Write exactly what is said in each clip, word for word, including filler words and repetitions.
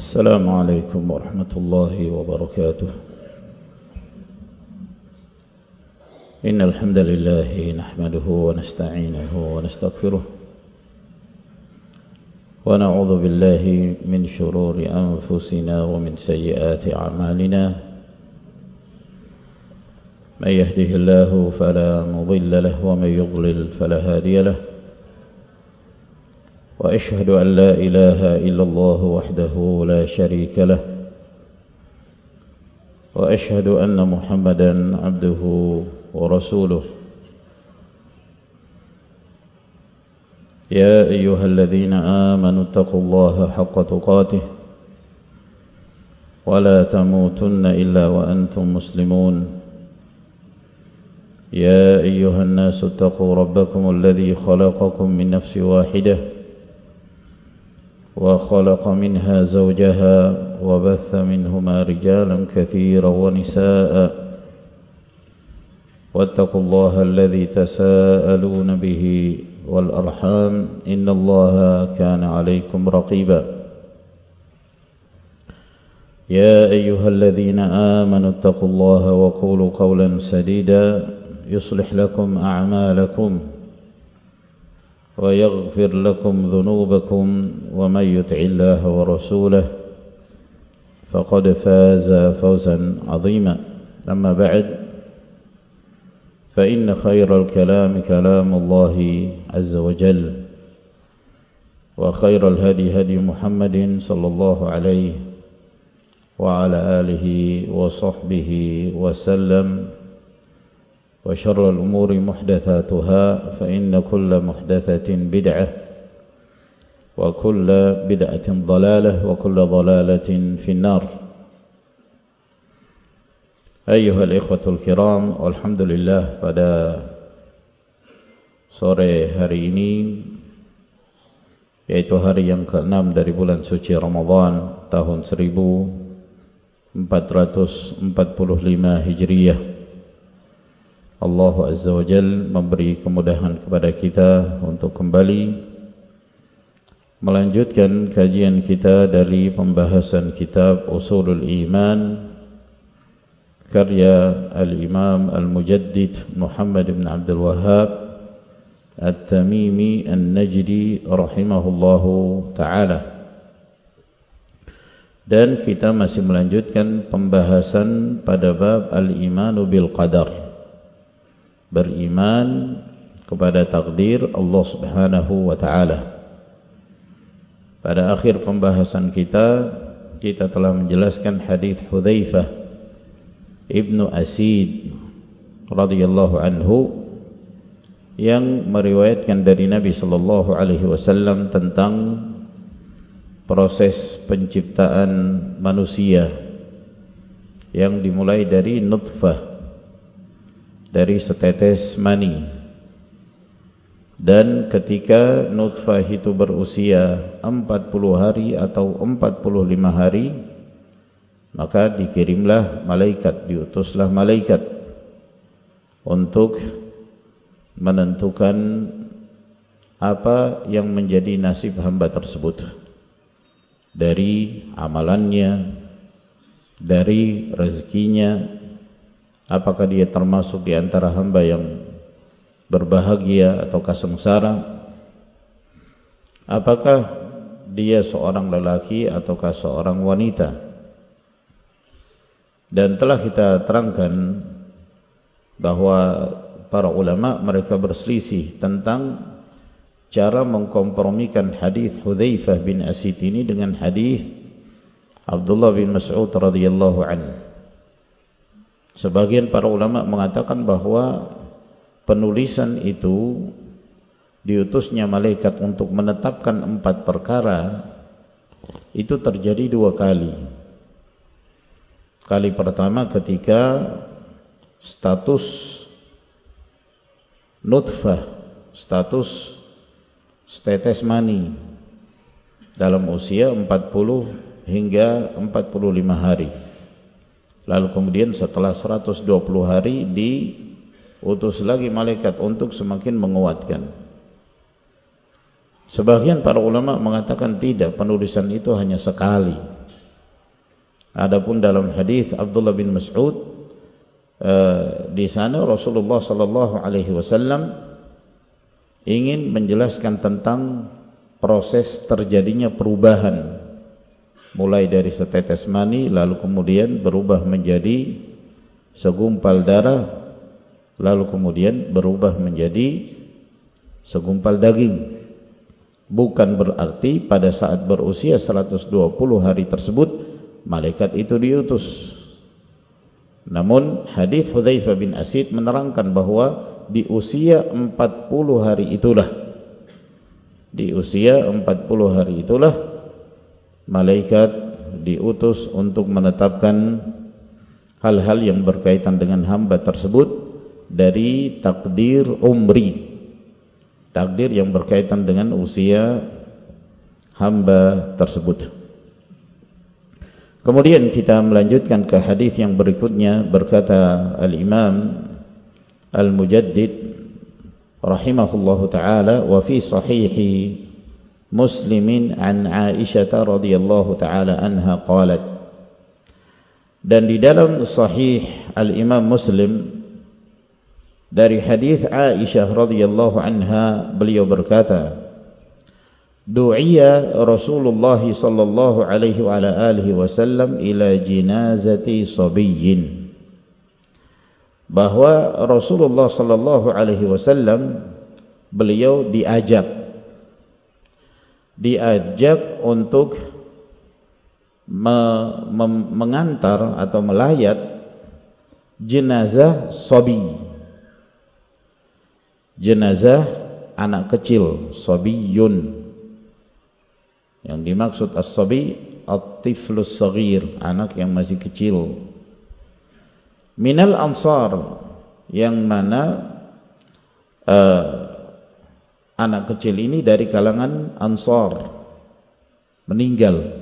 السلام عليكم ورحمة الله وبركاته. إن الحمد لله نحمده ونستعينه ونستغفره ونعوذ بالله من شرور أنفسنا ومن سيئات أعمالنا. من يهده الله فلا مضل له ومن يضلل فلا هادي له. وأشهد أن لا إله إلا الله وحده لا شريك له. وأشهد أن محمدا عبده ورسوله. يا أيها الذين آمنوا اتقوا الله حق تقاته ولا تموتن إلا وأنتم مسلمون. يا أيها الناس اتقوا ربكم الذي خلقكم من نفس واحدة وخلق منها زوجها وبث منهما رجالا كثيرا ونساء. واتقوا الله الذي تساءلون به والأرحام إن الله كان عليكم رقيبا. يا أيها الذين آمنوا اتقوا الله وقولوا قولا سديدا يصلح لكم أعمالكم ويغفر لكم ذنوبكم ومن يطع الله ورسوله فقد فاز فوزا عظيما. أما بعد فإن خير الكلام كلام الله عز وجل وخير الهدي هدي محمد صلى الله عليه وعلى آله وصحبه وسلم. وشر الأمور محدثاتها فإن كل محدثة بدعة وكل بدعة ضلالة وكل ضلالة في النار. أيها الإخوة الكرام, alhamdulillah pada sore hari ini, yaitu hari yang keenam dari bulan suci Ramadan tahun seribu empat ratus empat puluh lima Hijriyah, Allah Azza wa Jal memberi kemudahan kepada kita untuk kembali melanjutkan kajian kita dari pembahasan kitab Ushulul Iman karya Al-Imam Al-Mujaddid Muhammad bin Abdul Wahhab At-Tamimi An-Najdi rahimahullahu ta'ala. Dan kita masih melanjutkan pembahasan pada bab Al-Imanu bil Qadar, beriman kepada takdir Allah Subhanahu wa ta'ala. Pada akhir pembahasan kita, kita telah menjelaskan hadis Hudzaifah Ibnu Asid radhiyallahu anhu yang meriwayatkan dari Nabi sallallahu alaihi wasallam tentang proses penciptaan manusia yang dimulai dari nutfah, dari setetes mani, dan ketika nutfah itu berusia empat puluh hari atau empat puluh lima hari, maka dikirimlah malaikat, diutuslah malaikat untuk menentukan apa yang menjadi nasib hamba tersebut dari amalannya, dari rezekinya. Apakah dia termasuk di antara hamba yang berbahagia ataukah sengsara? Apakah dia seorang lelaki ataukah seorang wanita? Dan telah kita terangkan bahwa para ulama mereka berselisih tentang cara mengkompromikan hadis Hudzaifah bin Asid ini dengan hadis Abdullah bin Mas'ud radhiyallahu anhu. Sebagian para ulama mengatakan bahwa penulisan itu diutusnya malaikat untuk menetapkan empat perkara itu terjadi dua kali. Kali pertama ketika status nutfah, status setetes mani dalam usia empat puluh hingga empat puluh lima hari. Lalu kemudian setelah seratus dua puluh hari diutus lagi malaikat untuk semakin menguatkan. Sebagian para ulama mengatakan tidak, penulisan itu hanya sekali. Adapun dalam hadis Abdullah bin Mas'ud, uh, di sana Rasulullah sallallahu alaihi wasallam ingin menjelaskan tentang proses terjadinya perubahan, mulai dari setetes mani lalu kemudian berubah menjadi segumpal darah, lalu kemudian berubah menjadi segumpal daging. Bukan berarti pada saat berusia seratus dua puluh hari tersebut malaikat itu diutus. Namun hadis Hudzaifah bin Asid menerangkan bahwa di usia empat puluh hari itulah di usia empat puluh hari itulah malaikat diutus untuk menetapkan hal-hal yang berkaitan dengan hamba tersebut dari takdir umri, takdir yang berkaitan dengan usia hamba tersebut. Kemudian kita melanjutkan ke hadis yang berikutnya. Berkata Al-Imam Al-Mujaddid rahimahullahu taala, wa fi sahihi Muslimin an Aisyah radhiyallahu taala anha qalat, dan di dalam sahih Al-Imam Muslim dari hadis Aisyah radhiyallahu anha, beliau berkata, du'iya Rasulullah sallallahu alaihi wa ala alihi wasallam ila jinazati sabiyyin, bahwa Rasulullah sallallahu alaihi wasallam beliau diajak diajak untuk me, me, mengantar atau melayat jenazah sabi, jenazah anak kecil, sabiyun. Yang dimaksud as-sabi at-tiflus saghir, anak yang masih kecil. Minal ansar, yang mana uh, anak kecil ini dari kalangan ansar, meninggal.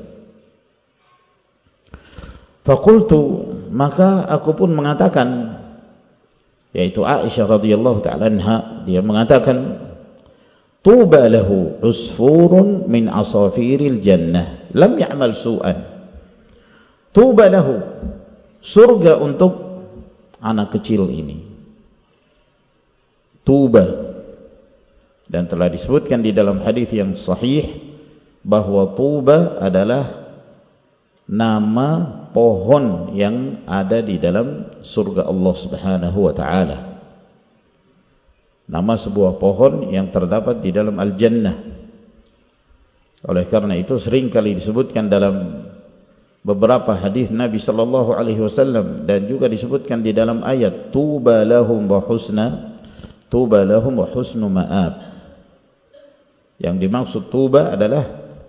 Faqultu, maka aku pun mengatakan, yaitu Aisyah radhiyallahu ta'ala anha, dia mengatakan, tuba lahu usfurun min asafiril jannah lam ya'mal su'an. Tuba lahu, surga untuk anak kecil ini. Tuba, dan telah disebutkan di dalam hadis yang sahih bahwa tuba adalah nama pohon yang ada di dalam surga Allah Subhanahu wa taala. Nama sebuah pohon yang terdapat di dalam Al-Jannah. Oleh karena itu sering kali disebutkan dalam beberapa hadis Nabi sallallahu alaihi wasallam, dan juga disebutkan di dalam ayat tuba lahum wa husna tuba lahum wa husnu ma'ab. Yang dimaksud tuba adalah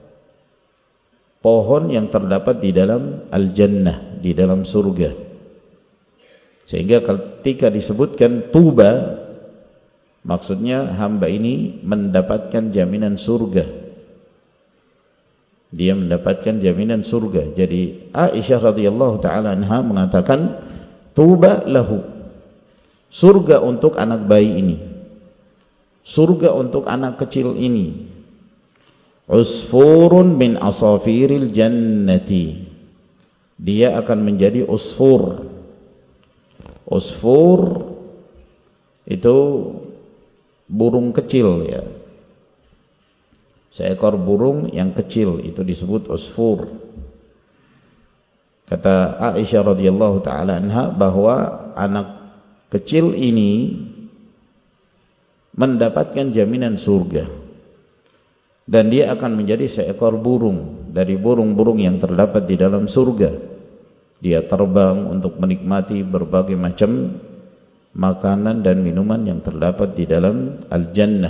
pohon yang terdapat di dalam Al-Jannah, di dalam surga. Sehingga ketika disebutkan tuba, maksudnya hamba ini mendapatkan jaminan surga. Dia mendapatkan jaminan surga. Jadi Aisyah radhiyallahu taala anha mengatakan, tuba lahu, surga untuk anak bayi ini, surga untuk anak kecil ini. Usfurun min asafiril jannati, dia akan menjadi usfur. Usfur itu burung kecil, ya, seekor burung yang kecil, itu disebut usfur. Kata Aisyah radhiyallahu taala anha bahwa anak kecil ini mendapatkan jaminan surga, dan dia akan menjadi seekor burung dari burung-burung yang terdapat di dalam surga. Dia terbang untuk menikmati berbagai macam makanan dan minuman yang terdapat di dalam Al-Jannah.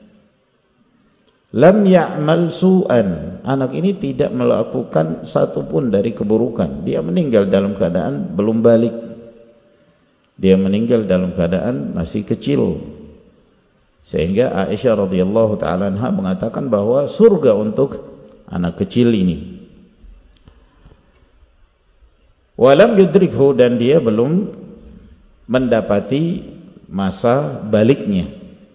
Lam ya'mal su'an, anak ini tidak melakukan satu pun dari keburukan. Dia meninggal dalam keadaan belum balik, dia meninggal dalam keadaan masih kecil. Sehingga Aisyah radhiyallahu ta'ala anha mengatakan bahwa surga untuk anak kecil ini. Walam yudrikhu, dan dia belum mendapati masa baliknya.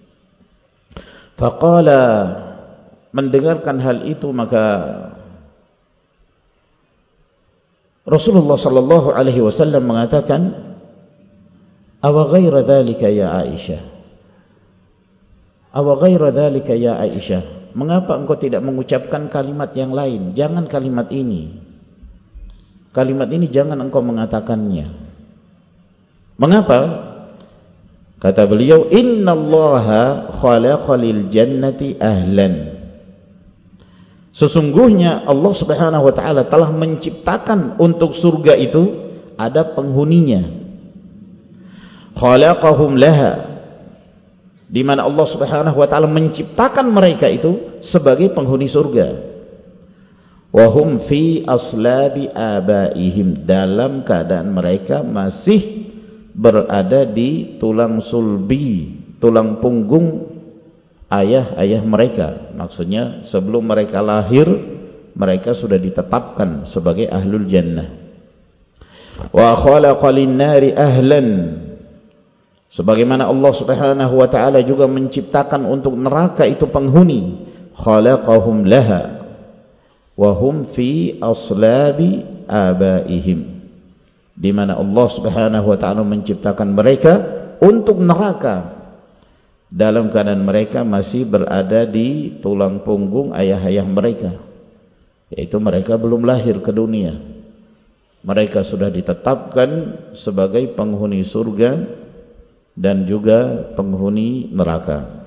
Faqala, mendengarkan hal itu maka Rasulullah sallallahu alaihi wasallam mengatakan, "Awa ghaira dzalika ya Aisyah? Awa ghaira dzalika ya Aisyah? Mengapa engkau tidak mengucapkan kalimat yang lain? Jangan kalimat ini. Kalimat ini jangan engkau mengatakannya." Mengapa? Kata beliau, "Innallaha khalaqa lil jannati ahlan." Sesungguhnya Allah Subhanahu wa taala telah menciptakan untuk surga itu ada penghuninya. Khalaqahum laha, di mana Allah Subhanahu wa taala menciptakan mereka itu sebagai penghuni surga. Wa hum fi aslabi abaihim, dalam keadaan mereka masih berada di tulang sulbi, tulang punggung ayah-ayah mereka. Maksudnya sebelum mereka lahir, mereka sudah ditetapkan sebagai ahlul jannah. Wa khalaqa lin-nari ahlan, sebagaimana Allah Subhanahu wa taala juga menciptakan untuk neraka itu penghuni. Khalaqahum laha wa hum fi aslabi abaihim, di mana Allah Subhanahu wa taala menciptakan mereka untuk neraka dalam keadaan mereka masih berada di tulang punggung ayah-ayah mereka, yaitu mereka belum lahir ke dunia. Mereka sudah ditetapkan sebagai penghuni surga dan juga penghuni neraka.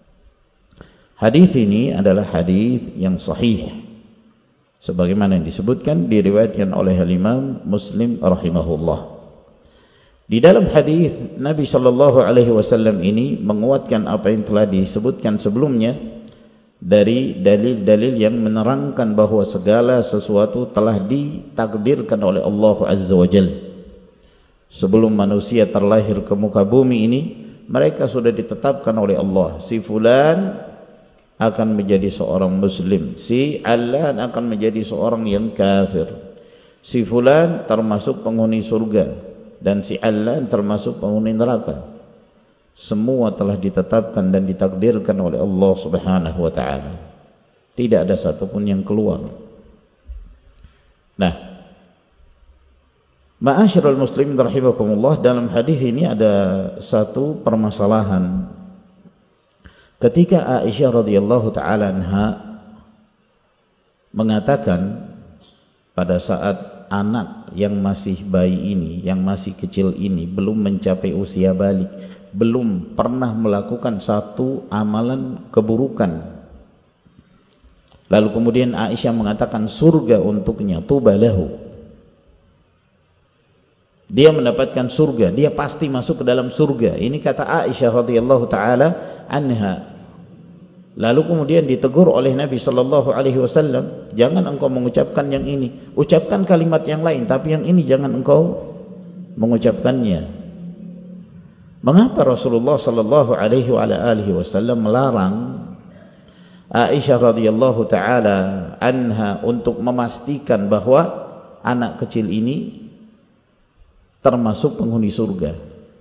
Hadis ini adalah hadis yang sahih, sebagaimana yang disebutkan, diriwayatkan oleh Imam Muslim rahimahullah. Di dalam hadis Nabi sallallahu alaihi wasallam ini menguatkan apa yang telah disebutkan sebelumnya dari dalil-dalil yang menerangkan bahwa segala sesuatu telah ditakdirkan oleh Allah Azza wa Jalla. Sebelum manusia terlahir ke muka bumi ini, mereka sudah ditetapkan oleh Allah, si fulan akan menjadi seorang muslim, si alan akan menjadi seorang yang kafir, si fulan termasuk penghuni surga, dan si alan termasuk penghuni neraka. Semua telah ditetapkan dan ditakdirkan oleh Allah Subhanahu wa taala. Tidak ada satupun yang keluar. Nah, ma'asyiral muslimin rahimakumullah, dalam hadis ini ada satu permasalahan. Ketika Aisyah radhiyallahu taala anha mengatakan pada saat anak yang masih bayi ini, yang masih kecil ini, belum mencapai usia balik, belum pernah melakukan satu amalan keburukan, lalu kemudian Aisyah mengatakan surga untuknya, tubalahu, dia mendapatkan surga, dia pasti masuk ke dalam surga. Ini kata Aisyah radhiyallahu taala anha. Lalu kemudian ditegur oleh Nabi sallallahu alaihi wasallam, jangan engkau mengucapkan yang ini, ucapkan kalimat yang lain, tapi yang ini jangan engkau mengucapkannya. Mengapa Rasulullah sallallahu alaihi wasallam melarang Aisyah radhiyallahu taala anha untuk memastikan bahwa anak kecil ini termasuk penghuni surga?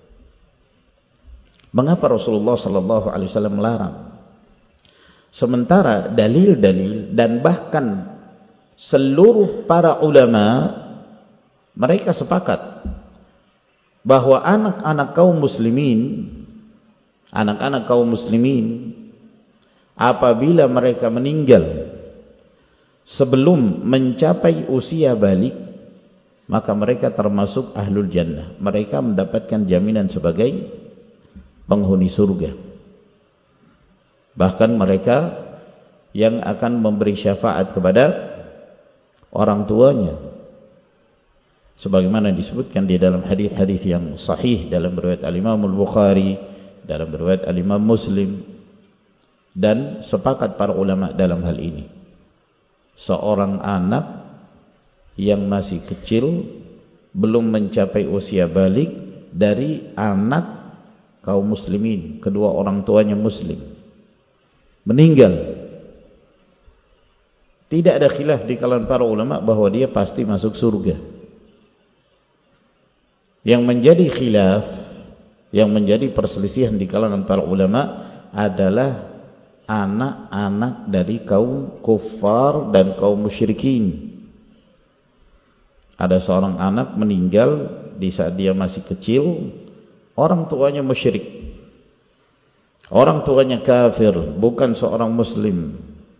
Mengapa Rasulullah sallallahu alaihi wasallam melarang? Sementara dalil-dalil dan bahkan seluruh para ulama mereka sepakat bahwa anak-anak kaum muslimin, anak-anak kaum muslimin apabila mereka meninggal sebelum mencapai usia balik, maka mereka termasuk ahlul jannah. Mereka mendapatkan jaminan sebagai penghuni surga. Bahkan mereka yang akan memberi syafaat kepada orang tuanya, sebagaimana disebutkan di dalam hadis-hadis yang sahih dalam riwayat Al-Imam Al-Bukhari, dalam riwayat Al-Imam Muslim, dan sepakat para ulama dalam hal ini. Seorang anak yang masih kecil belum mencapai usia balik dari anak kaum muslimin, kedua orang tuanya muslim, meninggal, tidak ada khilaf di kalangan para ulama bahwa dia pasti masuk surga. Yang menjadi khilaf, yang menjadi perselisihan di kalangan para ulama adalah anak-anak dari kaum kuffar dan kaum musyrikin. Ada seorang anak meninggal di saat dia masih kecil, orang tuanya musyrik, orang tuanya kafir, bukan seorang muslim.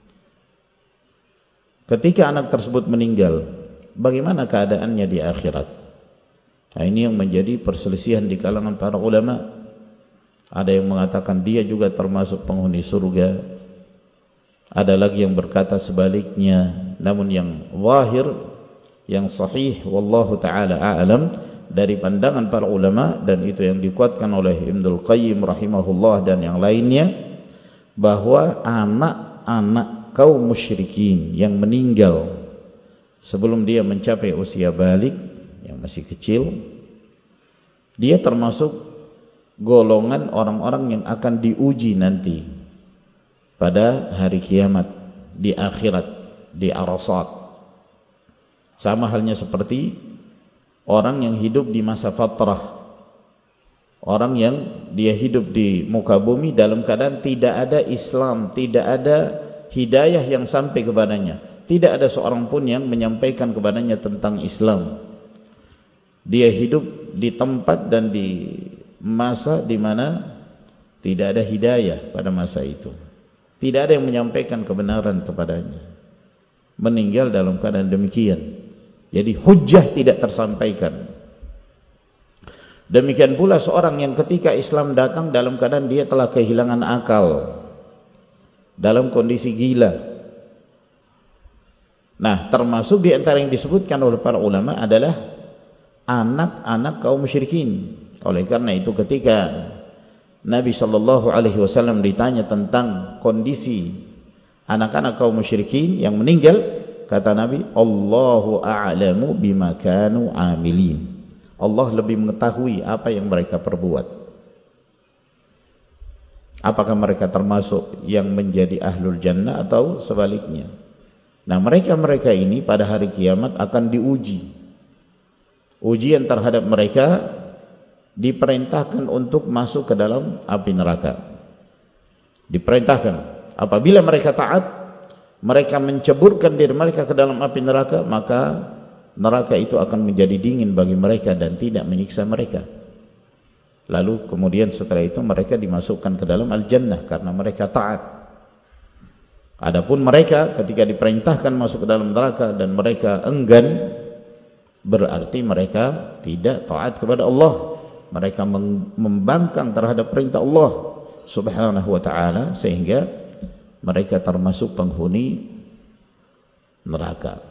Ketika anak tersebut meninggal, bagaimana keadaannya di akhirat? Nah, ini yang menjadi perselisihan di kalangan para ulama. Ada yang mengatakan dia juga termasuk penghuni surga, ada lagi yang berkata sebaliknya. Namun yang zahir, yang sahih, wallahu ta'ala a'lam, dari pandangan para ulama, dan itu yang dikuatkan oleh Ibnul Qayyim rahimahullah dan yang lainnya, bahwa anak-anak kaum musyrikin yang meninggal sebelum dia mencapai usia balik, yang masih kecil, dia termasuk golongan orang-orang yang akan diuji nanti pada hari kiamat, di akhirat, di Arasat. Sama halnya seperti orang yang hidup di masa fatrah, orang yang dia hidup di muka bumi dalam keadaan tidak ada Islam, tidak ada hidayah yang sampai kepadanya, tidak ada seorang pun yang menyampaikan kepadanya tentang Islam. Dia hidup di tempat dan di masa di mana tidak ada hidayah pada masa itu, tidak ada yang menyampaikan kebenaran kepadanya, meninggal dalam keadaan demikian. Jadi hujjah tidak tersampaikan. Demikian pula seorang yang ketika Islam datang dalam keadaan dia telah kehilangan akal, dalam kondisi gila. Nah, termasuk di antara yang disebutkan oleh para ulama adalah anak-anak kaum musyrikin. Oleh karena itu ketika Nabi sallallahu alaihi wasallam ditanya tentang kondisi anak-anak kaum musyrikin yang meninggal, kata Nabi, Allahu a'lamu bima kanu amilin. Allah lebih mengetahui apa yang mereka perbuat. Apakah mereka termasuk yang menjadi ahlul jannah atau sebaliknya. Nah, mereka-mereka ini pada hari kiamat akan diuji. Ujian terhadap mereka diperintahkan untuk masuk ke dalam api neraka. Diperintahkan. Apabila mereka taat, mereka menceburkan diri mereka ke dalam api neraka, maka neraka itu akan menjadi dingin bagi mereka dan tidak menyiksa mereka. Lalu kemudian setelah itu mereka dimasukkan ke dalam al-jannah karena mereka taat. Adapun mereka ketika diperintahkan masuk ke dalam neraka dan mereka enggan, berarti mereka tidak taat kepada Allah. Mereka membangkang terhadap perintah Allah subhanahu wa ta'ala, sehingga mereka termasuk penghuni neraka.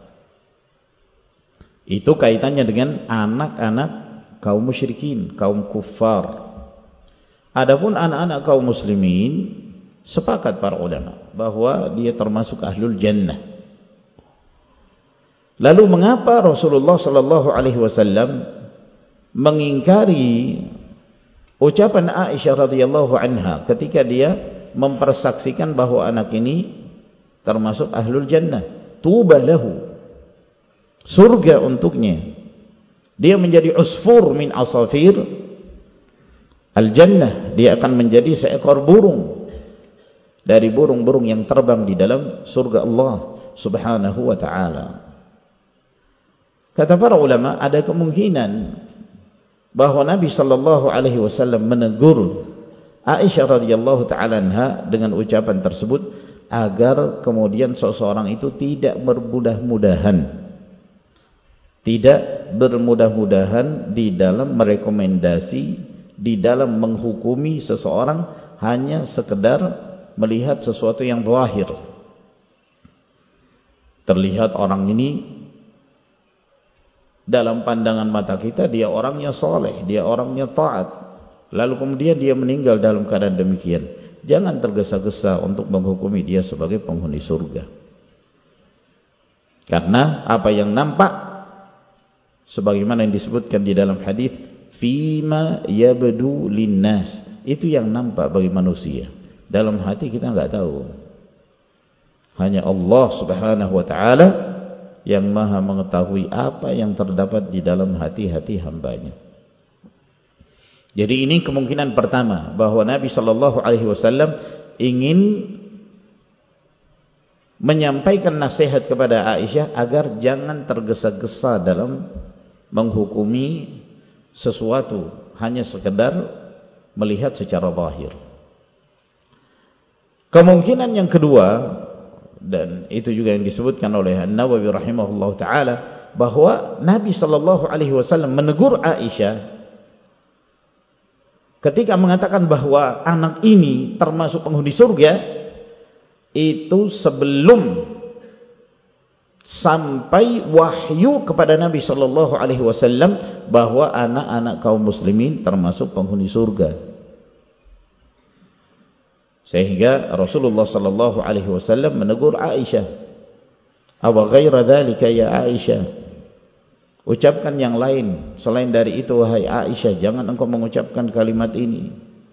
Itu kaitannya dengan anak-anak kaum musyrikin, kaum kuffar. Adapun anak-anak kaum muslimin, sepakat para ulama bahwa dia termasuk ahlul jannah. Lalu mengapa Rasulullah sallallahu alaihi wasallam mengingkari ucapan Aisyah radhiyallahu anha ketika dia mempersaksikan bahwa anak ini termasuk ahlul jannah? Tuba lahu, surga untuknya, dia menjadi usfur min asafir al-jannah, dia akan menjadi seekor burung dari burung-burung yang terbang di dalam surga Allah subhanahu wa ta'ala. Kata para ulama, ada kemungkinan bahwa Nabi sallallahu alaihi wasallam menegur Aisyah radhiyallahu ta'ala anha dengan ucapan tersebut agar kemudian seseorang itu tidak bermudah-mudahan, tidak bermudah-mudahan di dalam merekomendasi, di dalam menghukumi seseorang hanya sekedar melihat sesuatu yang zahir. Terlihat orang ini dalam pandangan mata kita dia orangnya soleh, dia orangnya taat, lalu kemudian dia meninggal dalam keadaan demikian. Jangan tergesa-gesa untuk menghukumi dia sebagai penghuni surga. Karena apa yang nampak, sebagaimana yang disebutkan di dalam hadis, fima yabdu linnas, itu yang nampak bagi manusia. Dalam hati kita nggak tahu. Hanya Allah subhanahu wa ta'ala yang maha mengetahui apa yang terdapat di dalam hati-hati hambanya. Jadi ini kemungkinan pertama, bahwa Nabi sallallahu alaihi wasallam ingin menyampaikan nasihat kepada Aisyah agar jangan tergesa-gesa dalam menghukumi sesuatu hanya sekedar melihat secara zahir. Kemungkinan yang kedua, dan itu juga yang disebutkan oleh An-Nawawi rahimahullah ta'ala, bahwa Nabi sallallahu alaihi wasallam menegur Aisyah ketika mengatakan bahwa anak ini termasuk penghuni surga, itu sebelum sampai wahyu kepada Nabi sallallahu alaihi wasallam bahwa anak-anak kaum muslimin termasuk penghuni surga. Sehingga Rasulullah sallallahu alaihi wasallam menegur Aisyah, "Aw ghaira dzalika ya Aisyah?" Ucapkan yang lain selain dari itu wahai Aisyah, jangan engkau mengucapkan kalimat ini.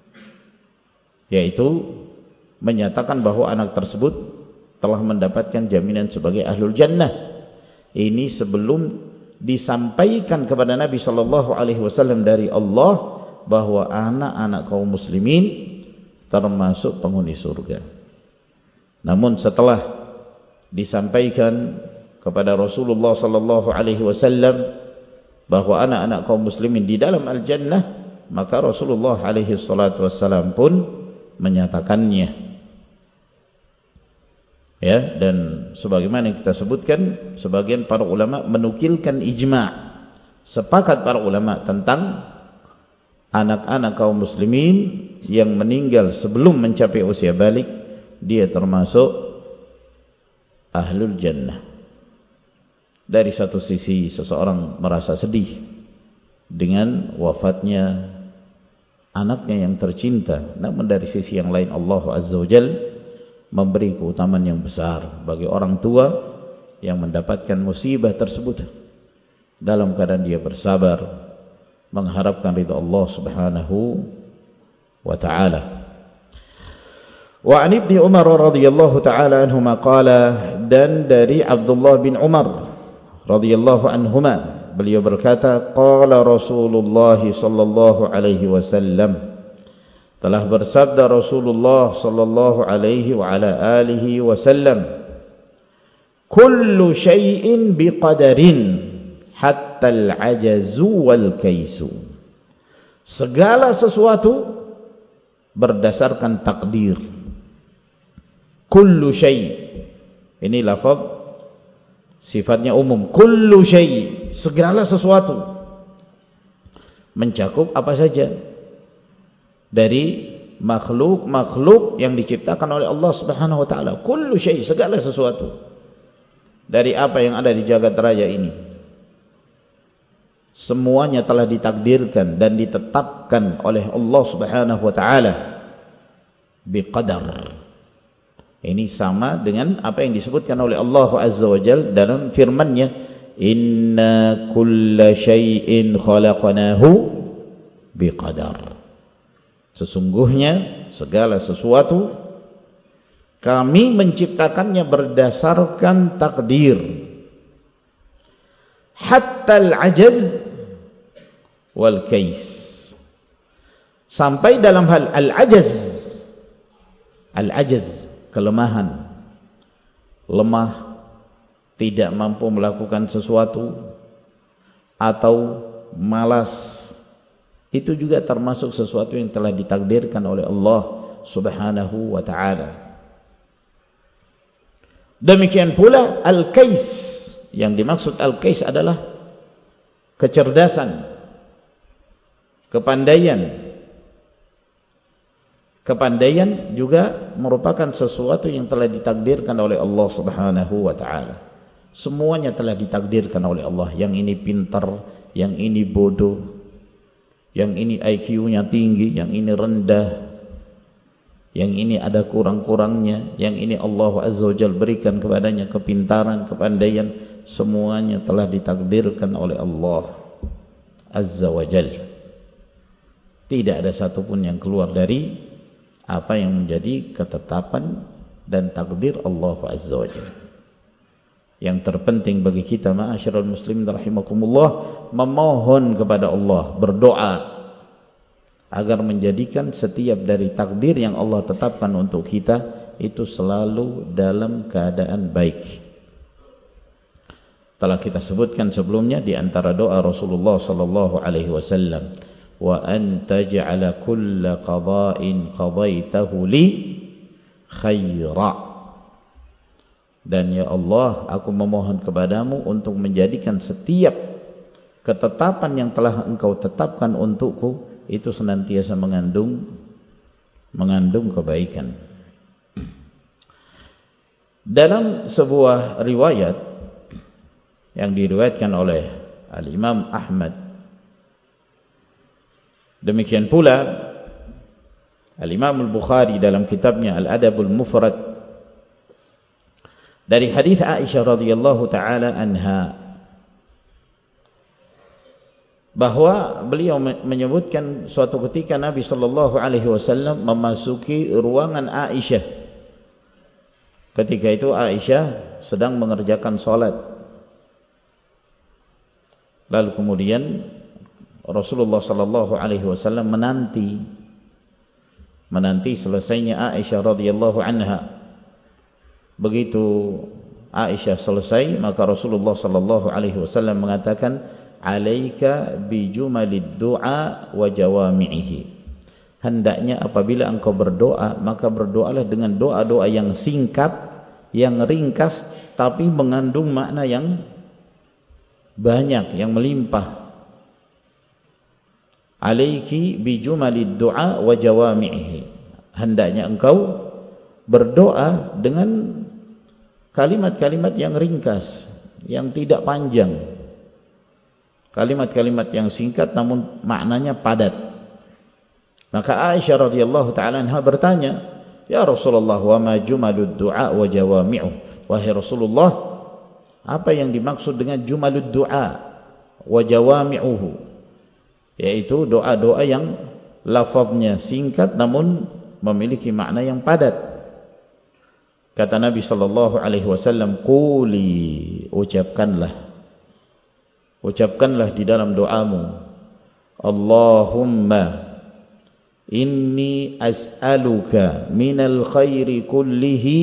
Yaitu menyatakan bahwa anak tersebut telah mendapatkan jaminan sebagai ahlul jannah. Ini sebelum disampaikan kepada Nabi sallallahu alaihi wasallam dari Allah bahwa anak-anak kaum muslimin termasuk penghuni surga. Namun setelah disampaikan kepada Rasulullah sallallahu alaihi wasallam bahwa anak-anak kaum muslimin di dalam al-jannah, maka Rasulullah alaihi salatu wasallam pun menyatakannya. Ya, dan sebagaimana yang kita sebutkan, sebagian para ulama menukilkan ijma', sepakat para ulama tentang anak-anak kaum muslimin yang meninggal sebelum mencapai usia balik, dia termasuk ahlul jannah. Dari satu sisi seseorang merasa sedih dengan wafatnya anaknya yang tercinta, namun dari sisi yang lain Allah Azza wa Jalla memberi keutamaan yang besar bagi orang tua yang mendapatkan musibah tersebut dalam keadaan dia bersabar mengharapkan ridha Allah Subhanahu wa ta'ala. Wa an Ibnu Umar radhiyallahu ta'ala anhuma qala, dan dari Abdullah bin Umar radhiyallahu anhuma beliau berkata, qala Rasulullah sallallahu alaihi wasallam, telah bersabda Rasulullah sallallahu alaihi wa ala alihi wasallam, kullu syai'in biqadarin hatta al-ajazu wal kaisu. Segala sesuatu berdasarkan takdir. Kullu syai', ini lafaz sifatnya umum. Kullu syai', segala sesuatu, mencakup apa saja dari makhluk-makhluk yang diciptakan oleh Allah Subhanahu wa taala. Kullu syai', segala sesuatu dari apa yang ada di jagat raya ini, semuanya telah ditakdirkan dan ditetapkan oleh Allah Subhanahu wa taala biqadar. Ini sama dengan apa yang disebutkan oleh Allah Azza wa Jalla dalam firman-Nya, inna kulla syai'in khalaqnahu biqadar. Sesungguhnya segala sesuatu kami menciptakannya berdasarkan takdir. Hatta al-ajaz wal kais, sampai dalam hal al-ajaz. Al-ajaz, kelemahan, lemah, tidak mampu melakukan sesuatu, atau malas, itu juga termasuk sesuatu yang telah ditakdirkan oleh Allah Subhanahu wa ta'ala. Demikian pula al-kais, yang dimaksud al-kais adalah kecerdasan, kepandaian. Kepandaian juga merupakan sesuatu yang telah ditakdirkan oleh Allah Subhanahu wa ta'ala. Semuanya telah ditakdirkan oleh Allah. Yang ini pintar, yang ini bodoh, yang ini I Q-nya tinggi, yang ini rendah, yang ini ada kurang-kurangnya, yang ini Allah Azza wa Jalla berikan kepadanya kepintaran, kepandaian. Semuanya telah ditakdirkan oleh Allah Azza wa Jalla. Tidak ada satupun yang keluar dari apa yang menjadi ketetapan dan takdir Allah Azza wa Jalla. Yang terpenting bagi kita ma'asyiral muslimin rahimakumullah, memohon kepada Allah, berdoa agar menjadikan setiap dari takdir yang Allah tetapkan untuk kita itu selalu dalam keadaan baik. telah kita sebutkan sebelumnya di antara doa Rasulullah sallallahu alaihi wasallam, wa anta ja'ala kulla qada'in qadaitahu li khaira. Dan ya Allah, aku memohon kepadamu untuk menjadikan setiap ketetapan yang telah engkau tetapkan untukku itu senantiasa mengandung mengandung kebaikan. Dalam sebuah riwayat yang diriwayatkan oleh Al-Imam Ahmad, demikian pula Al-Imam Al-Bukhari dalam kitabnya Al-Adabul Mufrad, dari hadis Aisyah radhiyallahu taala anha, bahwa beliau menyebutkan suatu ketika Nabi sallallahu alaihi wasallam memasuki ruangan Aisyah. Ketika itu Aisyah sedang mengerjakan salat. Lalu kemudian Rasulullah sallallahu alaihi wasallam menanti menanti selesainya Aisyah radhiyallahu anha. Begitu Aisyah selesai, maka Rasulullah sallallahu alaihi wasallam mengatakan, "Alaika bi jumalid du'a wa jawami'ihi." Hendaknya apabila engkau berdoa, maka berdoalah dengan doa-doa yang singkat, yang ringkas, tapi mengandung makna yang banyak, yang melimpah. Alaiki bi jumalid du'a wa jawami'ihi. Hendaknya engkau berdoa dengan kalimat-kalimat yang ringkas, yang tidak panjang. Kalimat-kalimat yang singkat namun maknanya padat. Maka Aisyah radhiyallahu taala anha bertanya, "Ya Rasulullah, wa ma jumalud du'a wa jawami'u?" Wahai Rasulullah, apa yang dimaksud dengan jumalud du'a wa jawami'uhu? Yaitu doa-doa yang lafaznya singkat namun memiliki makna yang padat. Kata Nabi sallallahu alaihi wasallam, "Quli," ucapkanlah. Ucapkanlah di dalam doamu, "Allahumma inni as'aluka minal khairi kullihi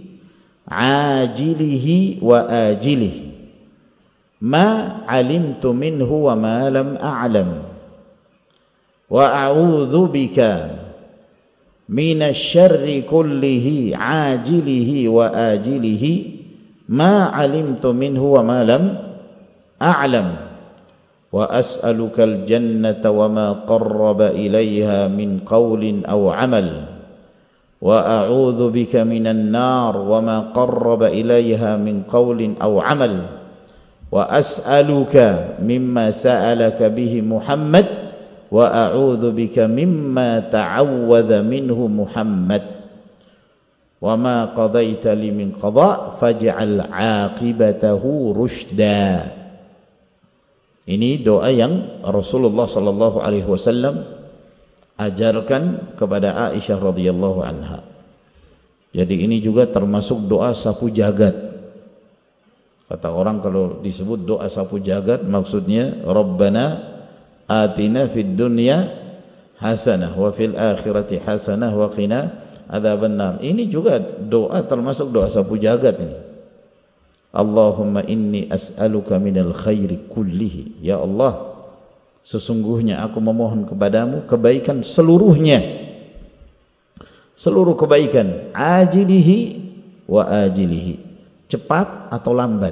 ajilihi wa ajilihi ma alimtu minhu wa ma lam a'lam wa a'udzu bika minasy syarri kullihi ajilihi wa ajilihi ma alimtu minhu wa ma lam a'lam wa as'aluka al-jannata wa ma qarraba ilayha min qawlin aw 'amal wa a'udzu bika minan nar wa ma qarraba ilayha min qawlin aw 'amal wa as'aluka mimma sa'alaka bihi Muhammad wa a'udzu bika mimma ta'awwadha minhu Muhammad wa ma qadaita li min qada' faj'al 'aqibatahu rusyda." Ini doa yang Rasulullah sallallahu alaihi wasallam ajarkan kepada Aisyah radhiyallahu anha. Jadi ini juga termasuk doa sapu jagat. Kata orang kalau disebut doa sapu jagat maksudnya Rabbana atina fid dunya hasanah wa fil akhirati hasanah wa qina adzabannar. Ini juga doa termasuk doa sapu jagat ini. Allahumma inni as'aluka minal khairi kullihi. Ya Allah, sesungguhnya aku memohon kepadamu kebaikan seluruhnya. Seluruh kebaikan, ajilihi wa ajilihi. Cepat atau lambat.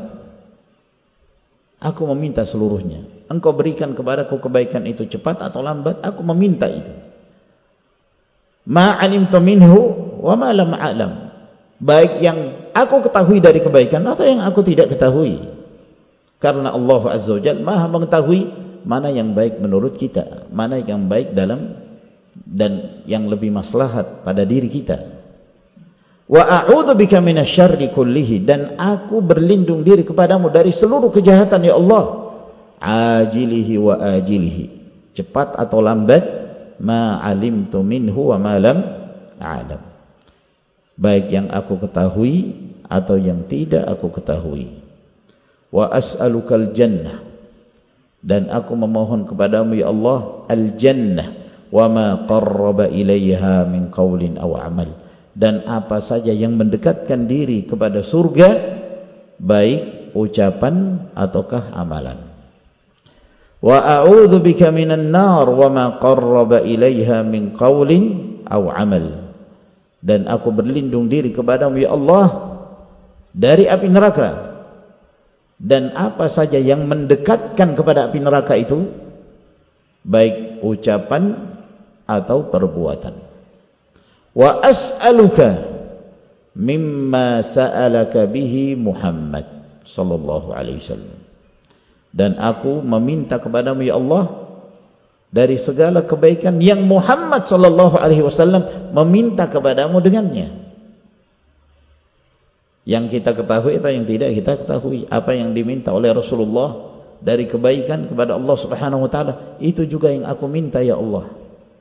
Aku meminta seluruhnya. Engkau berikan kepadaku kebaikan itu cepat atau lambat, aku meminta itu. Ma 'alimtu minhu wa ma lam a'lam. Baik yang aku ketahui dari kebaikan atau yang aku tidak ketahui. Karena Allah Azza wa Jalla Maha mengetahui mana yang baik menurut kita, mana yang baik dalam dan yang lebih maslahat pada diri kita. Wa a'udzu bika minasyarri kullihi, dan aku berlindung diri kepadamu dari seluruh kejahatan ya Allah. Ajilihi wa ajilihi, cepat atau lambat, ma 'alimtu minhu wa ma lam a'lam. Baik yang aku ketahui atau yang tidak aku ketahui. Wa as'alukal jannah, dan aku memohon kepadamu ya Allah al-jannah wa ma qarraba ilaiha min qaulin aw amal, dan apa saja yang mendekatkan diri kepada surga, baik ucapan ataukah amalan. Wa a'udzu bika minan nar wa ma qarraba ilaiha min qaulin aw amal. Dan aku berlindung diri kepadamu ya Allah dari api neraka dan apa saja yang mendekatkan kepada api neraka itu, baik ucapan atau perbuatan. Wa as'aluka mimma sa'alaka bihi Muhammad sallallahu alaihi wasallam. Dan aku meminta kepadamu ya Allah dari segala kebaikan yang Muhammad sallallahu alaihi wasallam meminta kepadamu dengannya. Yang kita ketahui atau yang tidak kita ketahui, apa yang diminta oleh Rasulullah dari kebaikan kepada Allah Subhanahu wa taala, itu juga yang aku minta ya Allah.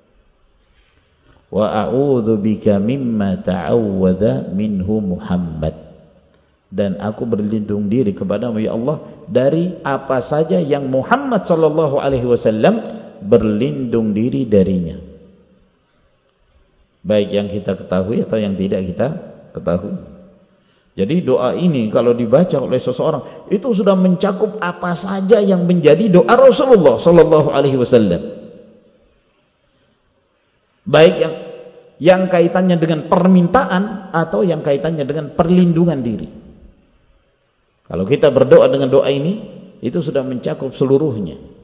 Wa a'udzu bika mimma ta'awwadha minhu Muhammad. Dan aku berlindung diri kepadamu ya Allah dari apa saja yang Muhammad sallallahu alaihi wasallam berlindung diri darinya, baik yang kita ketahui atau yang tidak kita ketahui. Jadi doa ini kalau dibaca oleh seseorang itu sudah mencakup apa saja yang menjadi doa Rasulullah sallallahu alaihi wasallam, baik yang yang kaitannya dengan permintaan atau yang kaitannya dengan perlindungan diri. Kalau kita berdoa dengan doa ini, itu sudah mencakup seluruhnya.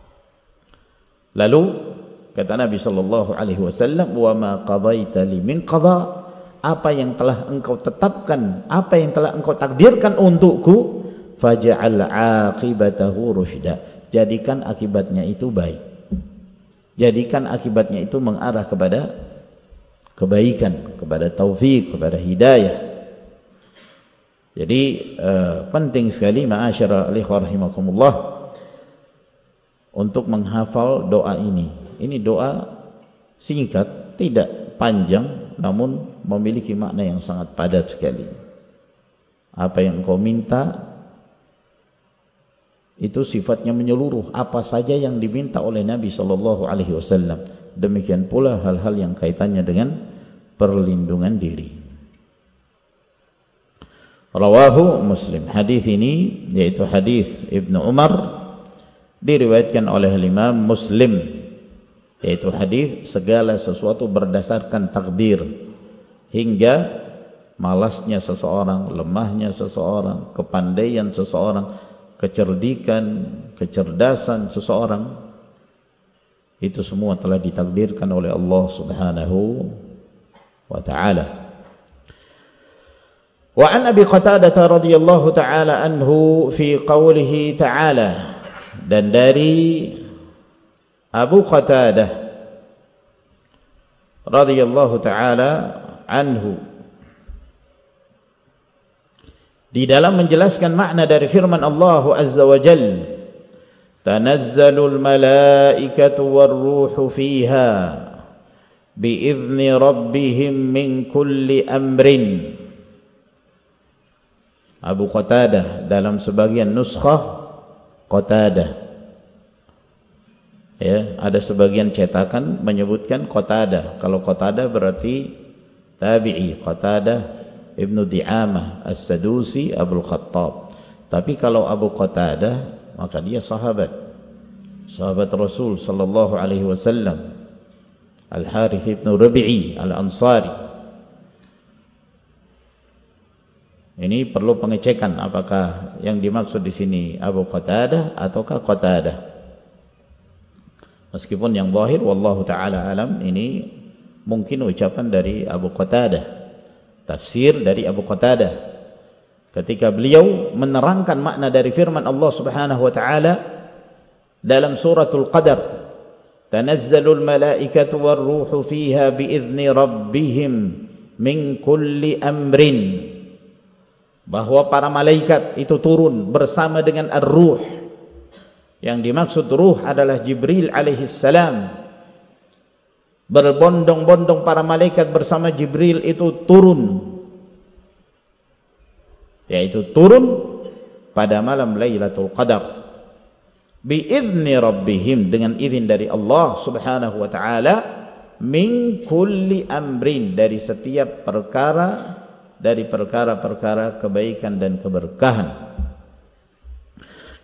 Lalu kata Nabi sallallahu alaihi wasallam, "Wa ma qadaita li min qada," apa yang telah engkau tetapkan, apa yang telah engkau takdirkan untukku, faj'al 'aqibatahu rusyda. Jadikan akibatnya itu baik. Jadikan akibatnya itu mengarah kepada kebaikan, kepada taufik, kepada hidayah. Jadi uh, penting sekali ma'asyara ikhwah rahimakumullah untuk menghafal doa ini. Ini doa singkat, tidak panjang, namun memiliki makna yang sangat padat sekali. Apa yang kau minta itu sifatnya menyeluruh, apa saja yang diminta oleh Nabi sallallahu alaihi wasallam. Demikian pula hal-hal yang kaitannya dengan perlindungan diri. Rawahu Muslim. Hadis ini yaitu hadis Ibnu Umar diriwayatkan oleh Imam Muslim, yaitu hadis segala sesuatu berdasarkan takdir, hingga malasnya seseorang, lemahnya seseorang, kepandaian seseorang, kecerdikan, kecerdasan seseorang, itu semua telah ditakdirkan oleh Allah Subhanahu wa ta'ala. Wa an Abi Qatadah radhiyallahu ta'ala anhu fi qawlihi ta'ala, dan dari Abu Qatadah radhiyallahu ta'ala anhu di dalam menjelaskan makna dari firman Allah Azza wa Jalla, tanazzalul malaikatu warruhu fiha biizni rabbihim min kulli amrin. Abu Qatadah, dalam sebagian nuskhah Qatadah, ya, ada sebagian cetakan menyebutkan Qatadah. Kalau Qatadah berarti tabi'i, Qatadah Ibnu Di'amah As-Sadusi Abul Khattab. Tapi kalau Abu Qatadah, maka dia sahabat, sahabat Rasul sallallahu alaihi wasallam, Al-Harith ibn Rabi'i Al-Ansari. Ini perlu pengecekan apakah yang dimaksud di sini Abu Qatadah ataukah Qatadah. Meskipun yang zahir wallahu taala alam ini mungkin ucapan dari Abu Qatadah, tafsir dari Abu Qatadah ketika beliau menerangkan makna dari firman Allah Subhanahu wa taala dalam suratul Qadar, tanazzalul malaikatu warruhu fiha biizni rabbihim min kulli amrin, bahwa para malaikat itu turun bersama dengan ar-ruh. Yang dimaksud ruh adalah Jibril alaihi salam. Berbondong-bondong para malaikat bersama Jibril itu turun, yaitu turun pada malam Lailatul Qadar biizni rabbihim, dengan izin dari Allah Subhanahu wa taala, min kulli amrin, dari setiap perkara, dari perkara-perkara kebaikan dan keberkahan.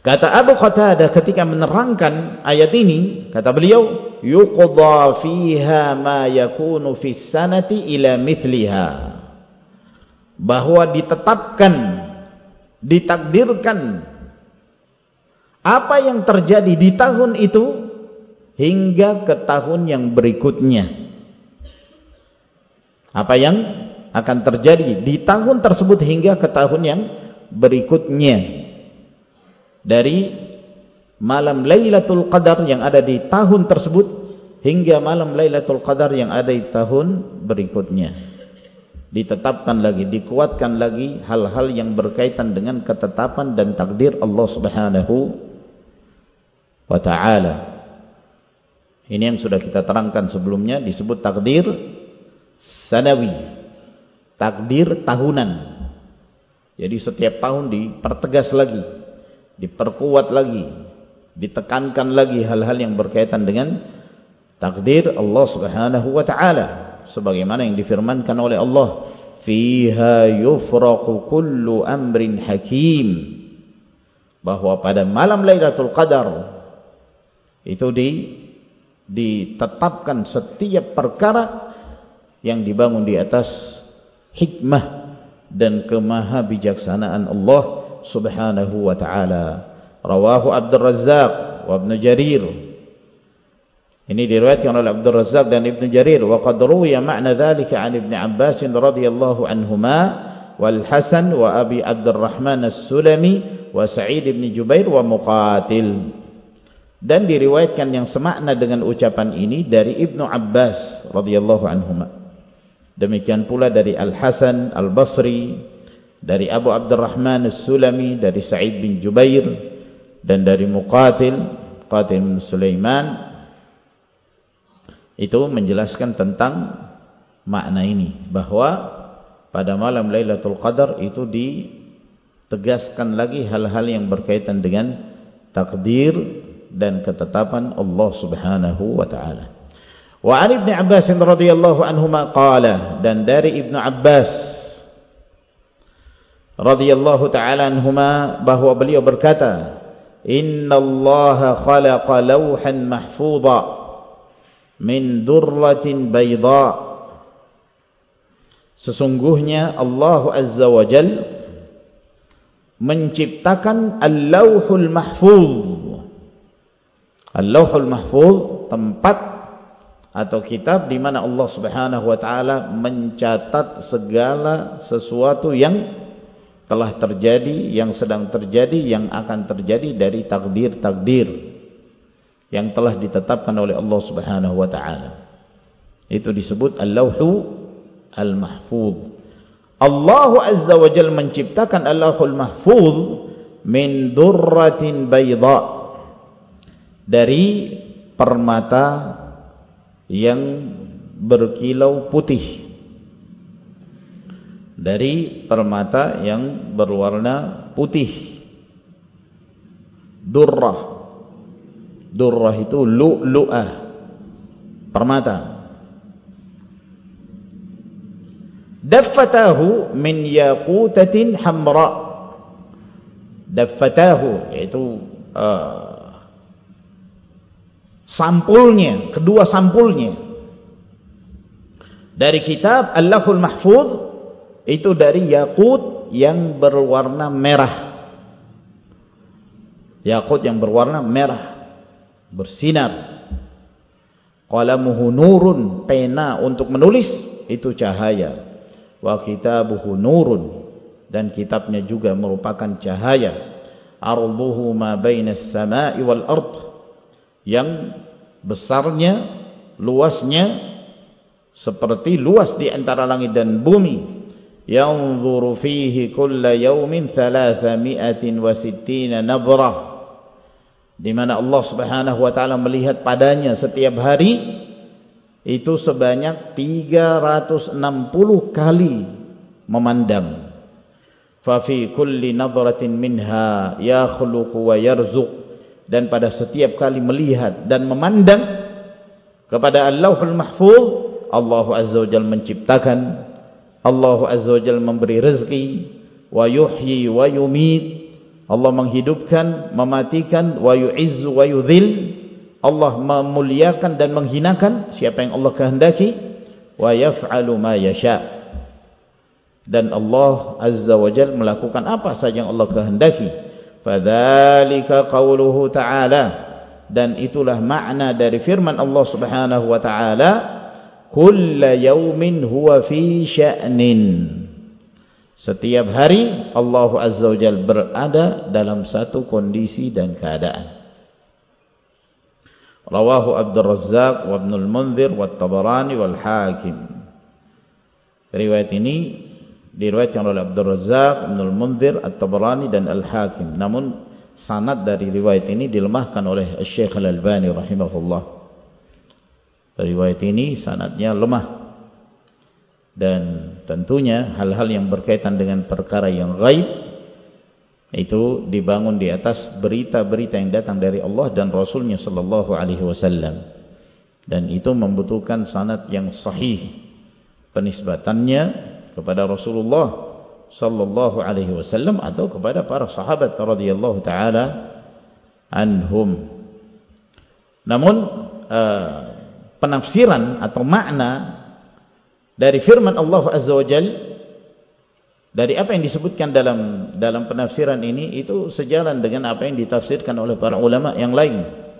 Kata Abu Qatadah ketika menerangkan ayat ini, kata beliau, yuqdha fiha ma yakunu fis sanati ila mithliha, bahwa ditetapkan, ditakdirkan apa yang terjadi di tahun itu hingga ke tahun yang berikutnya. Apa yang akan terjadi di tahun tersebut hingga ke tahun yang berikutnya. Dari malam Lailatul Qadar yang ada di tahun tersebut hingga malam Lailatul Qadar yang ada di tahun berikutnya. Ditetapkan lagi, dikuatkan lagi hal-hal yang berkaitan dengan ketetapan dan takdir Allah Subhanahu wa ta'ala. Ini yang sudah kita terangkan sebelumnya, disebut takdir sanawi, takdir tahunan. Jadi setiap tahun dipertegas lagi, diperkuat lagi, ditekankan lagi hal-hal yang berkaitan dengan takdir Allah Subhanahu wa ta'ala, sebagaimana yang difirmankan oleh Allah, fiha yufraqu kullu amrin hakim, bahwa pada malam Lailatul Qadar itu di ditetapkan setiap perkara yang dibangun di atas hikmah dan kemahabijaksanaan Allah Subhanahu wa ta'ala. Rawahu Abdul Razzaq wa Ibnu Jarir. Ini diriwayatkan oleh Abdul Razzaq dan Ibnu Jarir. Wa qad ruwiya ma'na dzalika 'an Ibnu Abbas radhiyallahu anhuma wal Hasan wa Abi Abdurrahman As-Sulami wa Sa'id bin Jubair wa Muqatil. Dan diriwayatkan yang semakna dengan ucapan ini dari Ibnu Abbas radhiyallahu anhuma. Demikian pula dari Al Hasan Al Basri, dari Abu Abdurrahman As-Sulami, dari Sa'id bin Jubair, dan dari Muqatil, Muqatil bin Sulaiman. Itu menjelaskan tentang makna ini, bahwa pada malam Lailatul Qadar itu ditegaskan lagi hal-hal yang berkaitan dengan takdir dan ketetapan Allah Subhanahu wa ta'ala. Wa 'an Ibnu Abbas radhiyallahu anhuma qala, dan dari Ibnu Abbas radhiyallahu ta'ala anhuma bahwa beliau berkata, innallaha khalaqa lawhan mahfudha min durratin bayda, sesungguhnya Allah Azza wa Jal menciptakan al-lawhul mahfuz. Al-lawhul mahfuz, tempat atau kitab di mana Allah Subhanahu wa ta'ala mencatat segala sesuatu yang telah terjadi, yang sedang terjadi, yang akan terjadi dari takdir-takdir yang telah ditetapkan oleh Allah Subhanahu wa ta'ala. Itu disebut Al-Lawhu Al-Mahfuz. Allah Azza wa Jalla menciptakan Al-Lawhul Mahfuz min durratin bayda, dari permata yang berkilau putih, dari permata yang berwarna putih. Durrah, durrah itu lu'lu'ah, permata. Daffatahu min yaqutatin hamra, daffatahu yaitu uh, sampulnya, kedua sampulnya dari kitab Al-Lawhul Mahfuz itu dari yakut yang berwarna merah. Yakut yang berwarna merah, bersinar. Qalamuhu nurun, pena untuk menulis itu cahaya. Wa kitabuhu nurun, dan kitabnya juga merupakan cahaya. Arduhu ma bainas sama'i wal ard, yang besarnya, luasnya seperti luas di antara langit dan bumi. Yanzuru fihi kulla yawmin thalathami'atin wa sittina nadrah, di mana Allah Subhanahu wa ta'ala melihat padanya setiap hari itu sebanyak tiga ratus enam puluh kali memandang. Fa fi kulli nadratin minha yakhluqu wa yarzuq, dan pada setiap kali melihat dan memandang kepada Al-Lawhul Mahfuz, Allah Azza wa Jalla menciptakan, Allah Azza wa Jalla memberi rezeki, wa yuhyi wa yumit, Allah menghidupkan, mematikan, wa yu'izzu wa yudhil, Allah memuliakan dan menghinakan siapa yang Allah kehendaki, wa yaf'alu ma yasha, dan Allah azza wa jalla melakukan apa saja yang Allah kehendaki. Fadzalika qauluhu ta'ala, dan itulah makna dari firman Allah Subhanahu wa taala, kulla yaumin huwa fi sya'nin, setiap hari Allah azza wa jalla berada dalam satu kondisi dan keadaan. Rawahu Abdul Razzaq wa Ibnul Munzir wa Tabarani wal Hakim. Riwayat ini diriwayatkan oleh Abdul Razzaq, Ibnul Munzir, At-Tabarani dan Al-Hakim. Namun sanad dari riwayat ini dilemahkan oleh Syekh Al-Albani rahimahullah. Riwayat ini sanadnya lemah. Dan tentunya hal-hal yang berkaitan dengan perkara yang gaib itu dibangun di atas berita-berita yang datang dari Allah dan Rasulnya sallallahu alaihi wasallam, dan itu membutuhkan sanad yang sahih penisbatannya kepada Rasulullah sallallahu alaihi wasallam atau kepada para sahabat radhiyallahu taala anhum. Namun uh, penafsiran atau makna dari firman Allah azza wajalla, dari apa yang disebutkan dalam dalam penafsiran ini, itu sejalan dengan apa yang ditafsirkan oleh para ulama yang lain.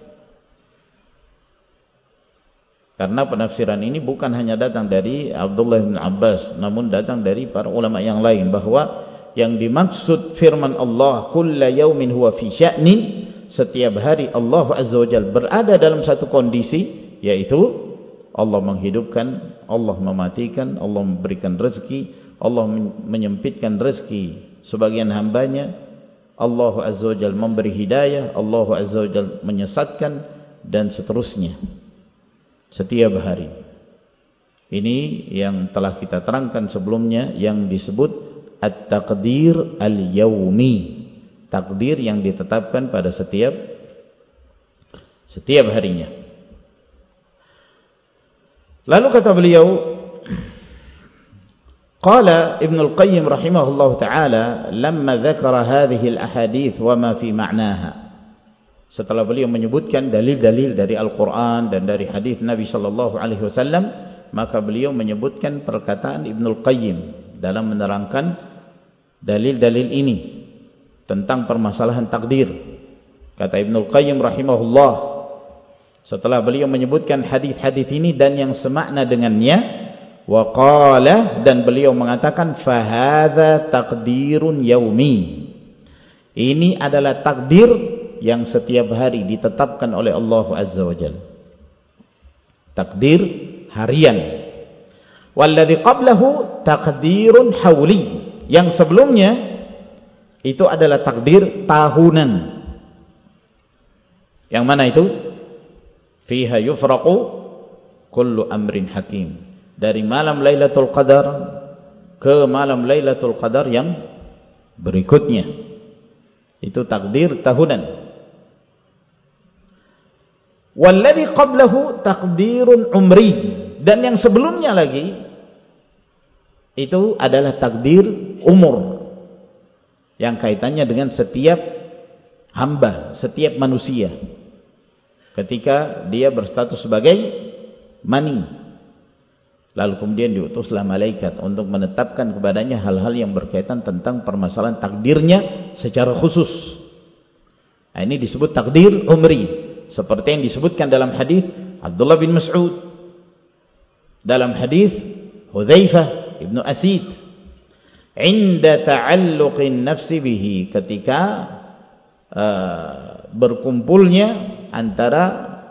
Karena penafsiran ini bukan hanya datang dari Abdullah bin Abbas, namun datang dari para ulama yang lain, bahwa yang dimaksud firman Allah kulla yaumin huwa fi sya'nin, setiap hari Allah azza wajalla berada dalam satu kondisi, yaitu Allah menghidupkan, Allah mematikan, Allah memberikan rezeki, Allah menyempitkan rezeki sebagian hambanya, Allah azza wajalla memberi hidayah, Allah azza wajalla menyesatkan, dan seterusnya setiap hari. Ini yang telah kita terangkan sebelumnya, yang disebut at-taqdir al-yaumi, takdir yang ditetapkan pada setiap setiap harinya. Lalu kata beliau, qala Ibnul Qayyim rahimahullah ta'ala lamma dzakara hadhihi al-ahadits wa ma fi ma'naha, setelah beliau menyebutkan dalil-dalil dari Al-Quran dan dari hadis Nabi sallallahu alaihi wasallam, maka beliau menyebutkan perkataan Ibnul Qayyim dalam menerangkan dalil-dalil ini tentang permasalahan takdir. Kata Ibnul Qayyim rahimahullah, setelah beliau menyebutkan hadis-hadis ini dan yang semakna dengannya, wa qala, dan beliau mengatakan, fahadha taqdirun yaumi, ini adalah takdir yang setiap hari ditetapkan oleh Allah azza wa jalla, takdir harian. Walladzi qablahu taqdirun hauli, yang sebelumnya itu adalah takdir tahunan. Yang mana itu? Fiha yufraqu kullu amrin hakim, dari malam Lailatul Qadar ke malam Lailatul Qadar yang berikutnya, itu takdir tahunan. Walladzi qablahu taqdirun umri, dan yang sebelumnya lagi itu adalah takdir umur, yang kaitannya dengan setiap hamba, setiap manusia ketika dia berstatus sebagai mani, lalu kemudian diutuslah malaikat untuk menetapkan kepadanya hal-hal yang berkaitan tentang permasalahan takdirnya secara khusus. Nah, ini disebut takdir umri, seperti yang disebutkan dalam hadis Abdullah bin Mas'ud, dalam hadis Hudzaifah ibnu Asid, inda ta'alluqin nafsi bihi, ketika uh, berkumpulnya antara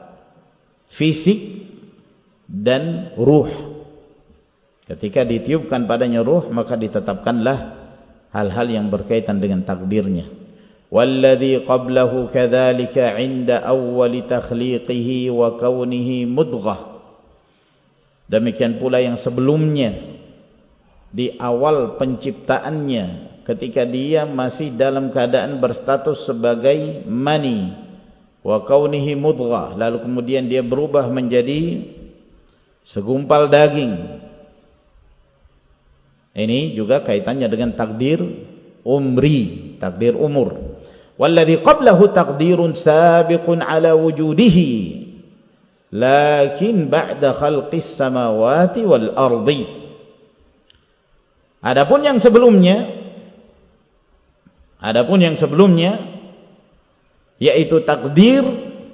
fisik dan ruh. Ketika ditiupkan padanya ruh, maka ditetapkanlah hal-hal yang berkaitan dengan takdirnya. Walladzi qablahu kadzalika 'inda awwali takhliqihi wa kaunihi mudghah, demikian pula yang sebelumnya di awal penciptaannya, ketika dia masih dalam keadaan berstatus sebagai mani, wa kaunihi mudghah, lalu kemudian dia berubah menjadi segumpal daging. Ini juga kaitannya dengan takdir umri, takdir umur. Walladzi qablahu taqdirun sabiqun ala wujudihi lakin ba'da khalqis samawati wal ardi. Adapun yang sebelumnya, adapun yang sebelumnya yaitu takdir,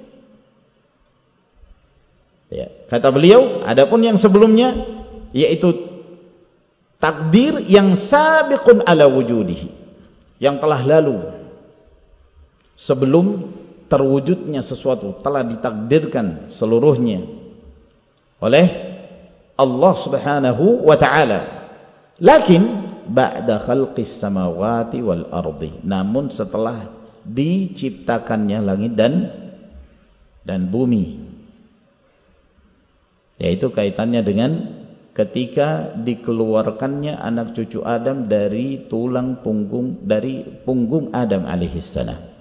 ya, kata beliau, adapun yang sebelumnya yaitu takdir yang sabiqun ala wujudihi, yang telah lalu sebelum terwujudnya sesuatu, telah ditakdirkan seluruhnya oleh Allah Subhanahu wa ta'ala. Lakin ba'da khalqis samawati wal ardi, namun setelah diciptakannya langit dan dan bumi, yaitu kaitannya dengan ketika dikeluarkannya anak cucu Adam dari tulang punggung, dari punggung Adam alaihissalam.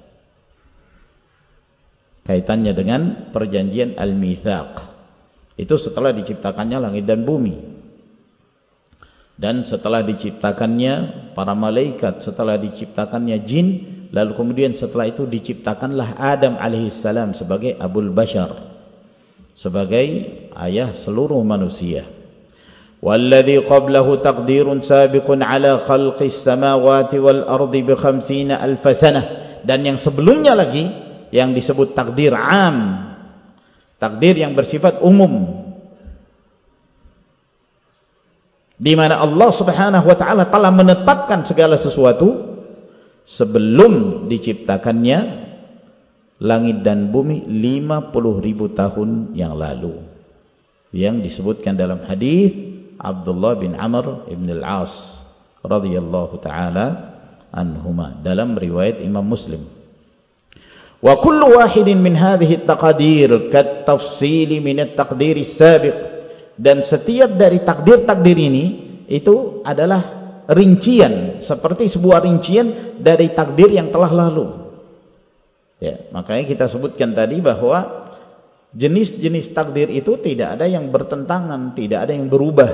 Kaitannya dengan perjanjian Al-Mitsaq. Itu setelah diciptakannya langit dan bumi. Dan setelah diciptakannya para malaikat, setelah diciptakannya jin, lalu kemudian setelah itu diciptakanlah Adam alaihissalam sebagai Abul Bashar, sebagai ayah seluruh manusia. Walladzi qablahu taqdirun sabiqun ala khalqis samawati wal ardi bi khamsina alf sanah. Dan yang sebelumnya lagi yang disebut takdir am, takdir yang bersifat umum, di mana Allah Subhanahu wa ta'ala telah menetapkan segala sesuatu sebelum diciptakannya langit dan bumi lima puluh ribu tahun yang lalu, yang disebutkan dalam hadis Abdullah bin Amr ibn al-As radhiyallahu ta'ala anhuma dalam riwayat Imam Muslim. Wa kullu wahidin min hadhihi at-taqdir kat-tafsili min at-taqdir as-sabiq, dan setiap dari takdir-takdir ini itu adalah rincian, seperti sebuah rincian dari takdir yang telah lalu. Ya, makanya kita sebutkan tadi bahwa jenis-jenis takdir itu tidak ada yang bertentangan, tidak ada yang berubah.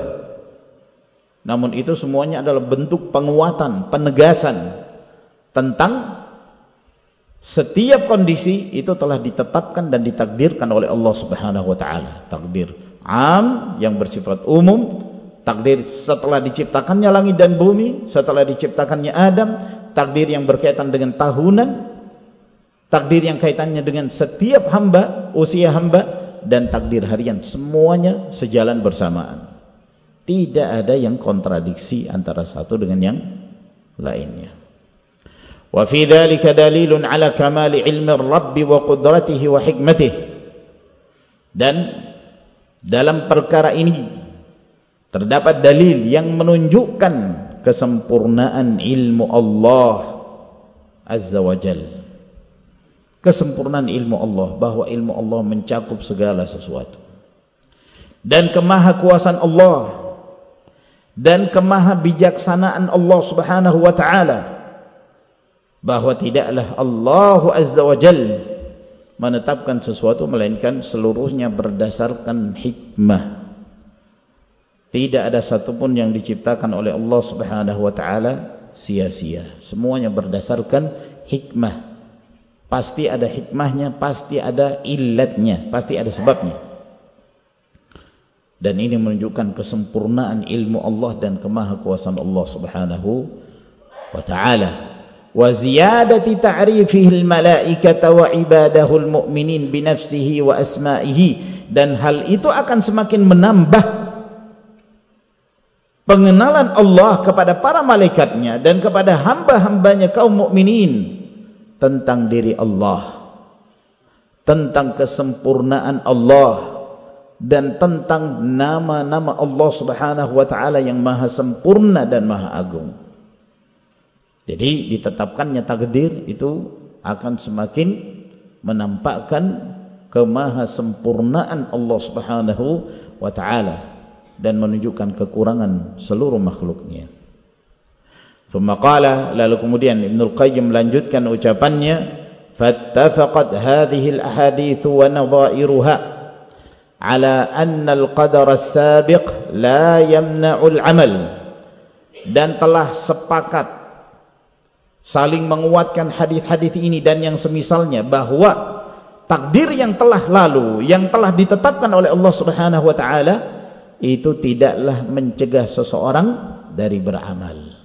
Namun itu semuanya adalah bentuk penguatan, penegasan tentang setiap kondisi itu telah ditetapkan dan ditakdirkan oleh Allah Subhanahu wa ta'ala. Takdir am yang bersifat umum, takdir setelah diciptakannya langit dan bumi, setelah diciptakannya Adam, takdir yang berkaitan dengan tahunan, takdir yang kaitannya dengan setiap hamba, usia hamba, dan takdir harian, semuanya sejalan bersamaan. Tidak ada yang kontradiksi antara satu dengan yang lainnya. Wa fi dzalika dalilun ala kamali ilmi Rabb wa qudratihi wa hikmatihi. Dan dalam perkara ini terdapat dalil yang menunjukkan kesempurnaan ilmu Allah Azza wa Jalla. Kesempurnaan ilmu Allah, bahwa ilmu Allah mencakup segala sesuatu. Dan kemahakuasaan Allah dan kemahabijaksanaan Allah Subhanahu wa ta'ala, bahwa tidaklah Allah Azza wa Jalla menetapkan sesuatu melainkan seluruhnya berdasarkan hikmah. Tidak ada satupun yang diciptakan oleh Allah Subhanahu wa ta'ala sia-sia. Semuanya berdasarkan hikmah. Pasti ada hikmahnya, pasti ada illatnya, pasti ada sebabnya. Dan ini menunjukkan kesempurnaan ilmu Allah dan kemahakuasaan Allah Subhanahu wa ta'ala. Wa ziyadati ta'rifihi al-malaikata wa ibadahu al-mu'minin binafsihi wa asma'ihi, dan hal itu akan semakin menambah pengenalan Allah kepada para malaikatnya dan kepada hamba-hambanya kaum mukminin tentang diri Allah, tentang kesempurnaan Allah, dan tentang nama-nama Allah Subhanahu wa ta'ala yang maha sempurna dan maha agung. Jadi ditetapkannya takdir itu akan semakin menampakkan kemahasempurnaan Allah Subhanahu wa ta'ala dan menunjukkan kekurangan seluruh makhluknya. Thumma qala, lalu kemudian Ibnul Qayyim melanjutkan ucapannya, fattafaqat hadhihi al-ahadits wa nadha'iruha ala anna al-qadar as-sabiq la yamna'u al-amal, dan telah sepakat saling menguatkan hadis-hadis ini dan yang semisalnya, bahwa takdir yang telah lalu, yang telah ditetapkan oleh Allah Subhanahu wa taala, itu tidaklah mencegah seseorang dari beramal.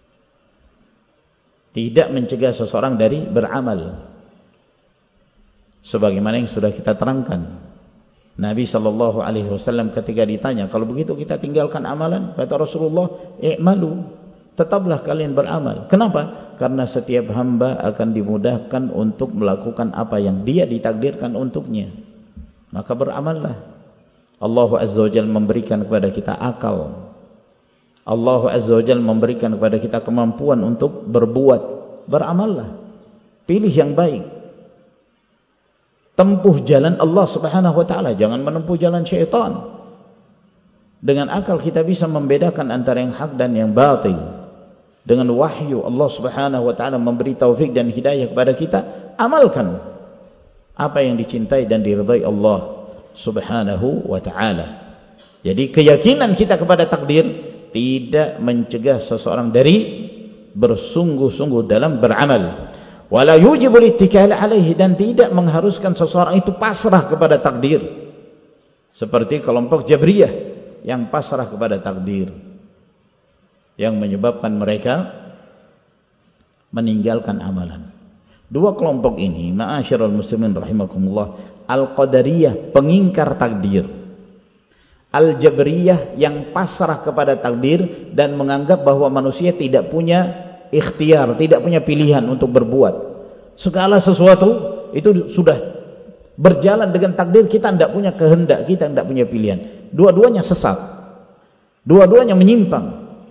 Tidak mencegah seseorang dari beramal. Sebagaimana yang sudah kita terangkan, Nabi sallallahu alaihi wasallam ketika ditanya, kalau begitu kita tinggalkan amalan, kata Rasulullah, i'malu, tetaplah kalian beramal. Kenapa? Karena setiap hamba akan dimudahkan untuk melakukan apa yang dia ditakdirkan untuknya. Maka beramallah. Allah Azza wa Jalla memberikan kepada kita akal. Allah Azza wa Jalla memberikan kepada kita kemampuan untuk berbuat. Beramallah. Pilih yang baik. Tempuh jalan Allah Subhanahu wa taala, jangan menempuh jalan syaitan. Dengan akal kita bisa membedakan antara yang hak dan yang batil. Dengan wahyu Allah Subhanahu wa taala memberi taufik dan hidayah kepada kita, amalkan apa yang dicintai dan diridai Allah Subhanahu wa taala. Jadi keyakinan kita kepada takdir tidak mencegah seseorang dari bersungguh-sungguh dalam beramal. Wala yujibul ittikal alaihi, dan tidak mengharuskan seseorang itu pasrah kepada takdir. Seperti kelompok Jabriyah yang pasrah kepada takdir, yang menyebabkan mereka meninggalkan amalan. Dua kelompok ini, ma'asyiral muslimin rahimakumullah, Al-Qadariyah, pengingkar takdir, Al-Jabriyah yang pasrah kepada takdir dan menganggap bahwa manusia tidak punya ikhtiar, tidak punya pilihan untuk berbuat. Segala sesuatu itu sudah berjalan dengan takdir, kita tidak punya kehendak, kita tidak punya pilihan. Dua-duanya sesat, dua-duanya menyimpang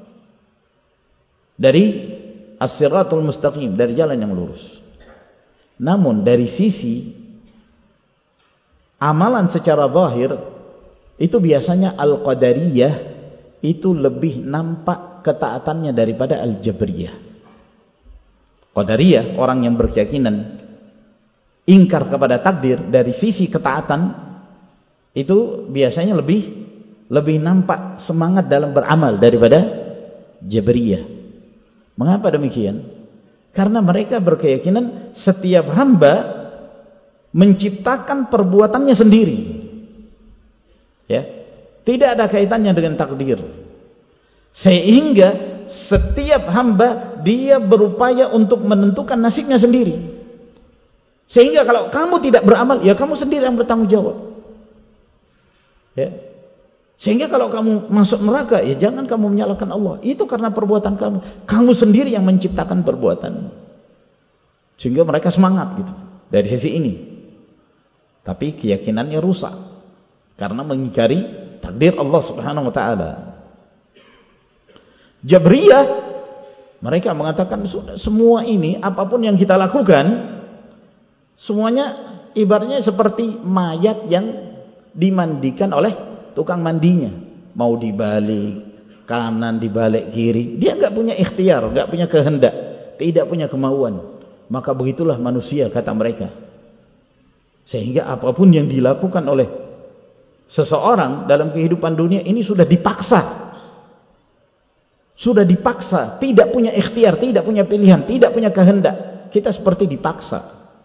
dari as-siratul mustaqim, dari jalan yang lurus. Namun dari sisi amalan secara zahir, itu biasanya Al-Qadariyah itu lebih nampak ketaatannya daripada Al-Jabriyah. Qadariyah, orang yang berkeyakinan ingkar kepada takdir, dari sisi ketaatan itu biasanya lebih lebih nampak semangat dalam beramal daripada Jabriyah. Mengapa demikian? Karena mereka berkeyakinan setiap hamba menciptakan perbuatannya sendiri. Ya, tidak ada kaitannya dengan takdir. Sehingga setiap hamba dia berupaya untuk menentukan nasibnya sendiri. Sehingga kalau kamu tidak beramal, ya kamu sendiri yang bertanggung jawab. Ya. Sehingga kalau kamu masuk neraka, ya jangan kamu menyalahkan Allah. Itu karena perbuatan kamu. Kamu sendiri yang menciptakan perbuatan. Sehingga mereka semangat gitu dari sisi ini. Tapi keyakinannya rusak karena mengingkari takdir Allah Subhanahu wa taala. Jabriyah, mereka mengatakan semua ini, apapun yang kita lakukan, semuanya ibaratnya seperti mayat yang dimandikan oleh tukang mandinya. Mau dibalik kanan, dibalik kiri, dia nggak punya ikhtiar, nggak punya kehendak, tidak punya kemauan. Maka begitulah manusia, kata mereka. Sehingga apapun yang dilakukan oleh seseorang dalam kehidupan dunia ini sudah dipaksa. Sudah dipaksa, tidak punya ikhtiar, tidak punya pilihan, tidak punya kehendak. Kita seperti dipaksa.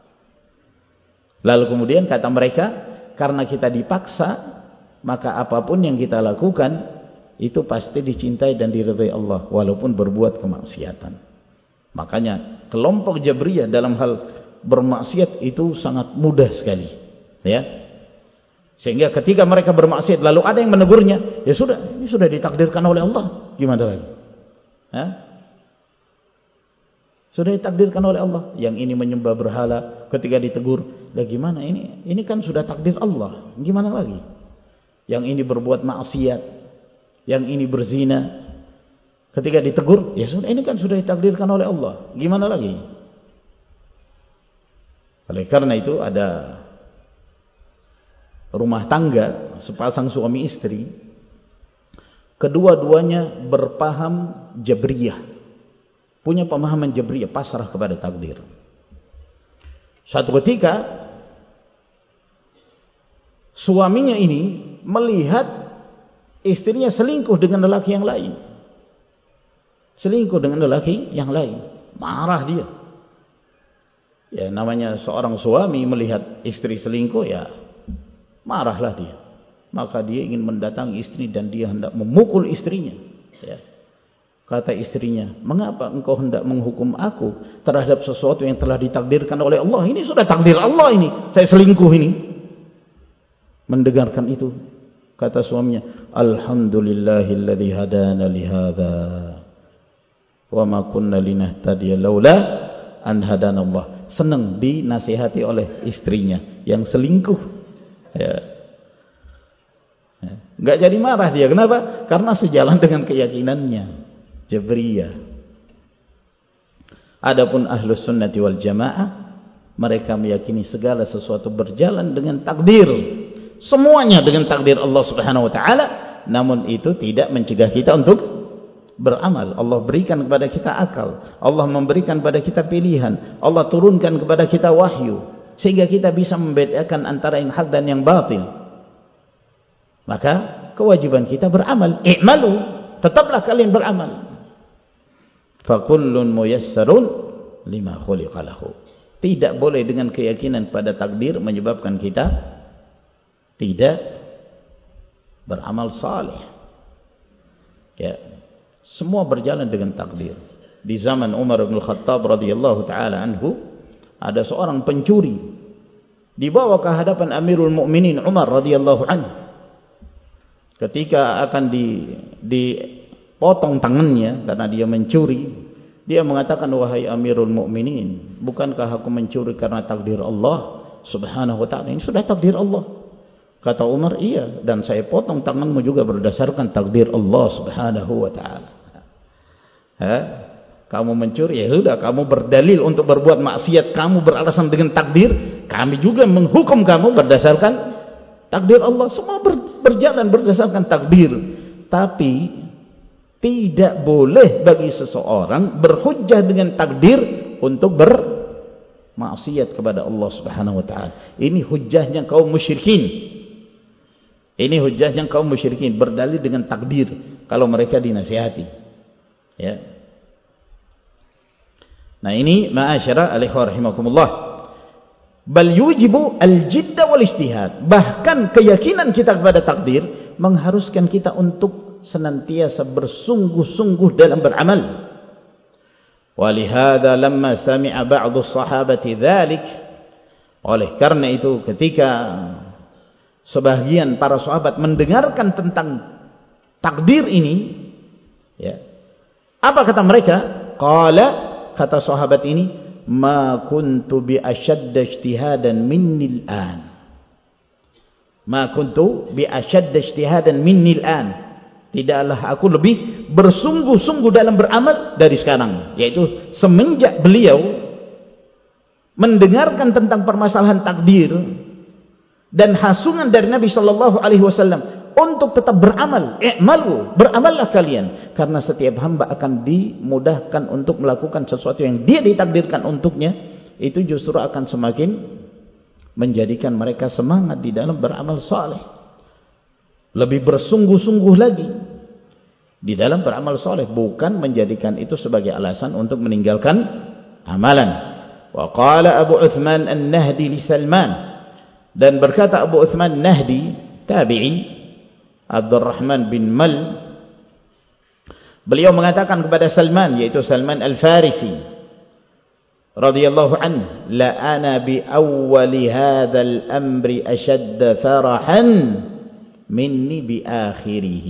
Lalu kemudian kata mereka, karena kita dipaksa, maka apapun yang kita lakukan itu pasti dicintai dan diridhai Allah, walaupun berbuat kemaksiatan. Makanya kelompok Jabriyah dalam hal bermaksiat itu sangat mudah sekali, ya. Sehingga ketika mereka bermaksiat lalu ada yang menegurnya, ya sudah, ini sudah ditakdirkan oleh Allah, gimana lagi? Hah? Sudah ditakdirkan oleh Allah. Yang ini menyembah berhala, ketika ditegur, lah gimana ini? Ini kan sudah takdir Allah, gimana lagi? Yang ini berbuat maksiat, yang ini berzina, ketika ditegur, ya sudah, ini kan sudah ditakdirkan oleh Allah, gimana lagi? Oleh karena itu ada rumah tangga, sepasang suami istri, kedua-duanya berpaham Jabriyah, punya pemahaman Jabriyah, pasrah kepada takdir. Suatu ketika suaminya ini melihat istrinya selingkuh dengan lelaki yang lain, selingkuh dengan lelaki yang lain. marah dia. Ya namanya seorang suami melihat istri selingkuh, ya marahlah dia. Maka dia ingin mendatangi istri dan dia hendak memukul istrinya. Ya. Kata istrinya, mengapa engkau hendak menghukum aku terhadap sesuatu yang telah ditakdirkan oleh Allah? Ini sudah takdir Allah ini, saya selingkuh ini. Mendengarkan itu, kata suaminya, alhamdulillahilladzi hadana lihadza wa ma kunna linahtadiya laula an hadanallah. Senang dinasihati oleh istrinya yang selingkuh. Ya. Ya. Nggak jadi marah dia. Kenapa? Karena sejalan dengan keyakinannya. Jabriyah. Adapun ahlus sunnati wal jamaah, mereka meyakini segala sesuatu berjalan dengan takdir. Semuanya dengan takdir Allah Subhanahu wa taala, namun itu tidak mencegah kita untuk beramal. Allah berikan kepada kita akal, Allah memberikan kepada kita pilihan, Allah turunkan kepada kita wahyu, sehingga kita bisa membedakan antara yang hak dan yang batil. Maka kewajiban kita beramal. I'malu, tetaplah kalian beramal. Fakullun muyassarun lima khuliqa lahu. Tidak boleh dengan keyakinan pada takdir menyebabkan kita tidak beramal saleh. Ya, semua berjalan dengan takdir. Di zaman Umar bin Khattab radhiyallahu taala anhu, ada seorang pencuri dibawa ke hadapan Amirul Mukminin Umar radhiyallahu anhu. Ketika akan di dipotong tangannya karena dia mencuri, dia mengatakan, wahai Amirul Mukminin, bukankah aku mencuri karena takdir Allah Subhanahu wa taala? Ini sudah takdir Allah. Kata Umar, iya, dan saya potong tanganmu juga berdasarkan takdir Allah Subhanahu wa taala. Ha? Kamu mencuri, ya sudah, kamu berdalil untuk berbuat maksiat, kamu beralasan dengan takdir, kami juga menghukum kamu berdasarkan takdir Allah. Semua ber, berjalan berdasarkan takdir. Tapi tidak boleh bagi seseorang berhujjah dengan takdir untuk bermaksiat kepada Allah Subhanahu wa taala. Ini hujjahnya kaum musyrikin. Ini hujjahnya kaum musyrikin, berdalil dengan takdir kalau mereka dinasihati. Ya. Nah ini ma'asyara alaihi rahimakumullah. Bal yujibu al-jidda wal ijtihad. Bahkan keyakinan kita kepada takdir mengharuskan kita untuk senantiasa bersungguh-sungguh dalam beramal. Walihada lamma sami'a ba'du sahabati dzalik, oleh karena itu ketika sebagian para sahabat mendengarkan tentang takdir ini, ya, apa kata mereka? Qala, kata sahabat ini, ma kuntu bi ashadda ijtihadan minni al-an. Ma kuntu bi ashadda ijtihadan minni al-an. Tidaklah aku lebih bersungguh-sungguh dalam beramal dari sekarang, yaitu semenjak beliau mendengarkan tentang permasalahan takdir dan hasungan dari Nabi sallallahu alaihi wasallam untuk tetap beramal. I'malu, beramallah kalian, karena setiap hamba akan dimudahkan untuk melakukan sesuatu yang dia ditakdirkan untuknya. Itu justru akan semakin menjadikan mereka semangat di dalam beramal saleh, lebih bersungguh-sungguh lagi di dalam beramal saleh, bukan menjadikan itu sebagai alasan untuk meninggalkan amalan. Wa qala Abu Uthman An-Nahdi li Salman, dan berkata Abu Uthman Nahdi, tabi'i, Abdurrahman bin Mal, beliau mengatakan kepada Salman, yaitu Salman Al-Farisi radhiyallahu anhu, la ana bi awwali hadzal amri ashadda farahan minni bi akhirih.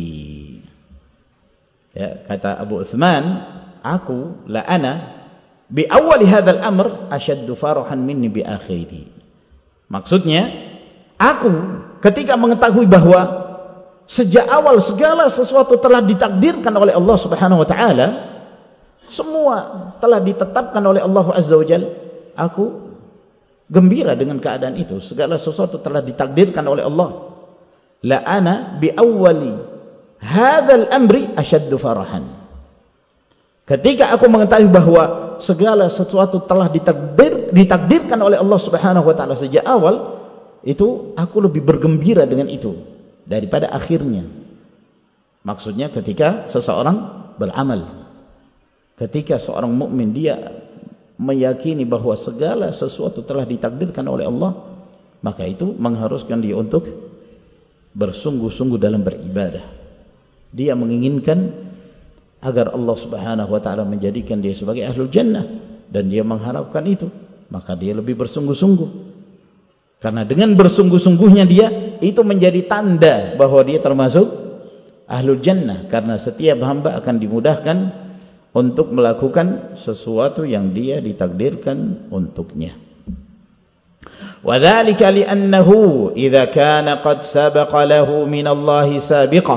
Ya, kata Abu Uthman, aku la ana bi awwali hadzal amr ashaddu farahan minni bi akhirih. Maksudnya, aku ketika mengetahui bahwa sejak awal segala sesuatu telah ditakdirkan oleh Allah Subhanahu wa taala, semua telah ditetapkan oleh Allah Azza wa Jalla, aku gembira dengan keadaan itu. Segala sesuatu telah ditakdirkan oleh Allah. La ana bi awwali hadzal amri ashaddu farahan. Ketika aku mengetahui bahwa segala sesuatu telah ditakdir, ditakdirkan oleh Allah Subhanahu wa taala sejak awal, itu aku lebih bergembira dengan itu daripada akhirnya. Maksudnya ketika seseorang beramal, Ketika seorang mukmin dia meyakini bahwa segala sesuatu telah ditakdirkan oleh Allah, maka itu mengharuskan dia untuk bersungguh-sungguh dalam beribadah. Dia menginginkan agar Allah Subhanahu wa taala menjadikan dia sebagai ahlul jannah, dan dia mengharapkan itu, maka dia lebih bersungguh-sungguh. Karena dengan bersungguh-sungguhnya dia, itu menjadi tanda bahwa dia termasuk ahlul jannah, karena setiap hamba akan dimudahkan untuk melakukan sesuatu yang dia ditakdirkan untuknya. وَذَلِكَ لِأَنَّهُ إِذَا كَانَ قَدْ سَبَقَ لَهُ مِنَ اللَّهِ سَابِقَةٌ.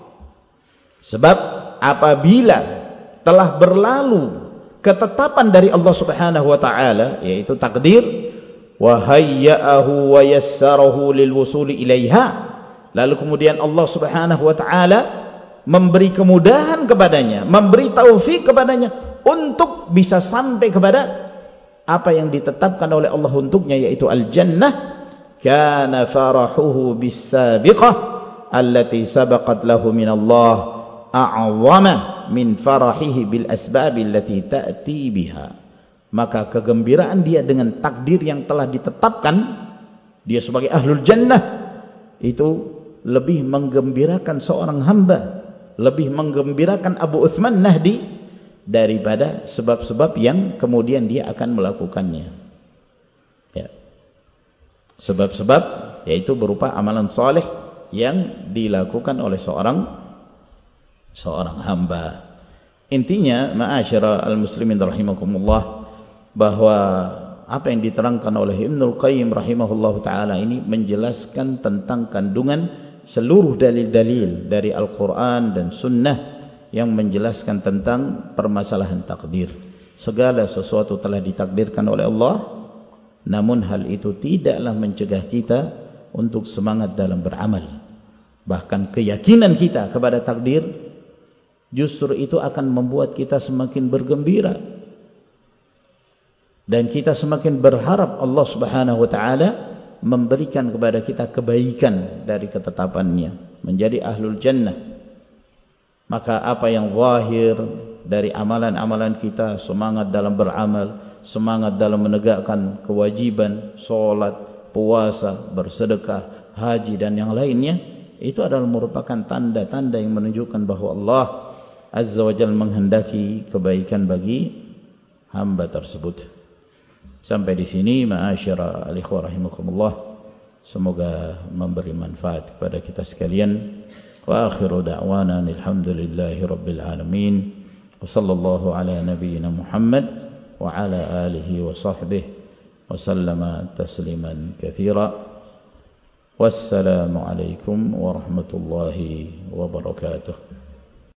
Sebab apabila telah berlalu ketetapan dari Allah Subhanahu wa taala, yaitu takdir, wa hayya'ahu wa yassarahu lil wusuli ilaiha, lalu kemudian Allah Subhanahu wa taala memberi kemudahan kepadanya, memberi taufik kepadanya untuk bisa sampai kepada apa yang ditetapkan oleh Allah untuknya, yaitu al-jannah. Kana farahuhu bis-sabiqah allati sabaqat lahu min Allah a'zama min farahihi bil asbab allati ta'ti biha. Maka kegembiraan dia dengan takdir yang telah ditetapkan dia sebagai ahlul jannah itu lebih menggembirakan seorang hamba, lebih menggembirakan Abu Uthman Nahdi daripada sebab-sebab yang kemudian dia akan melakukannya. Ya. Sebab-sebab yaitu berupa amalan saleh yang dilakukan oleh seorang seorang hamba. Intinya, ma'asyara al-muslimin rahimakumullah, bahwa apa yang diterangkan oleh Ibnul Qayyim rahimahullahu taala ini menjelaskan tentang kandungan seluruh dalil-dalil dari Al-Qur'an dan Sunnah yang menjelaskan tentang permasalahan takdir. Segala sesuatu telah ditakdirkan oleh Allah, namun hal itu tidaklah mencegah kita untuk semangat dalam beramal. Bahkan keyakinan kita kepada takdir justru itu akan membuat kita semakin bergembira, dan kita semakin berharap Allah Subhanahu wa taala memberikan kepada kita kebaikan dari ketetapannya, menjadi ahlul jannah. Maka apa yang zahir dari amalan-amalan kita, semangat dalam beramal, semangat dalam menegakkan kewajiban, solat, puasa, bersedekah, haji dan yang lainnya, itu adalah merupakan tanda-tanda yang menunjukkan bahwa Allah Azza wa Jalla menghendaki kebaikan bagi hamba tersebut. Sampai di sini, ma'asyara al-ikhwah rahimakumullah, semoga memberi manfaat kepada kita sekalian. Wa akhiru da'wana alhamdulillahi rabbil alamin, wa sallallahu ala nabiyyina Muhammad wa ala alihi wa sahbihi wa sallama tasliman katsira. Wassalamu alaikum warahmatullahi wabarakatuh.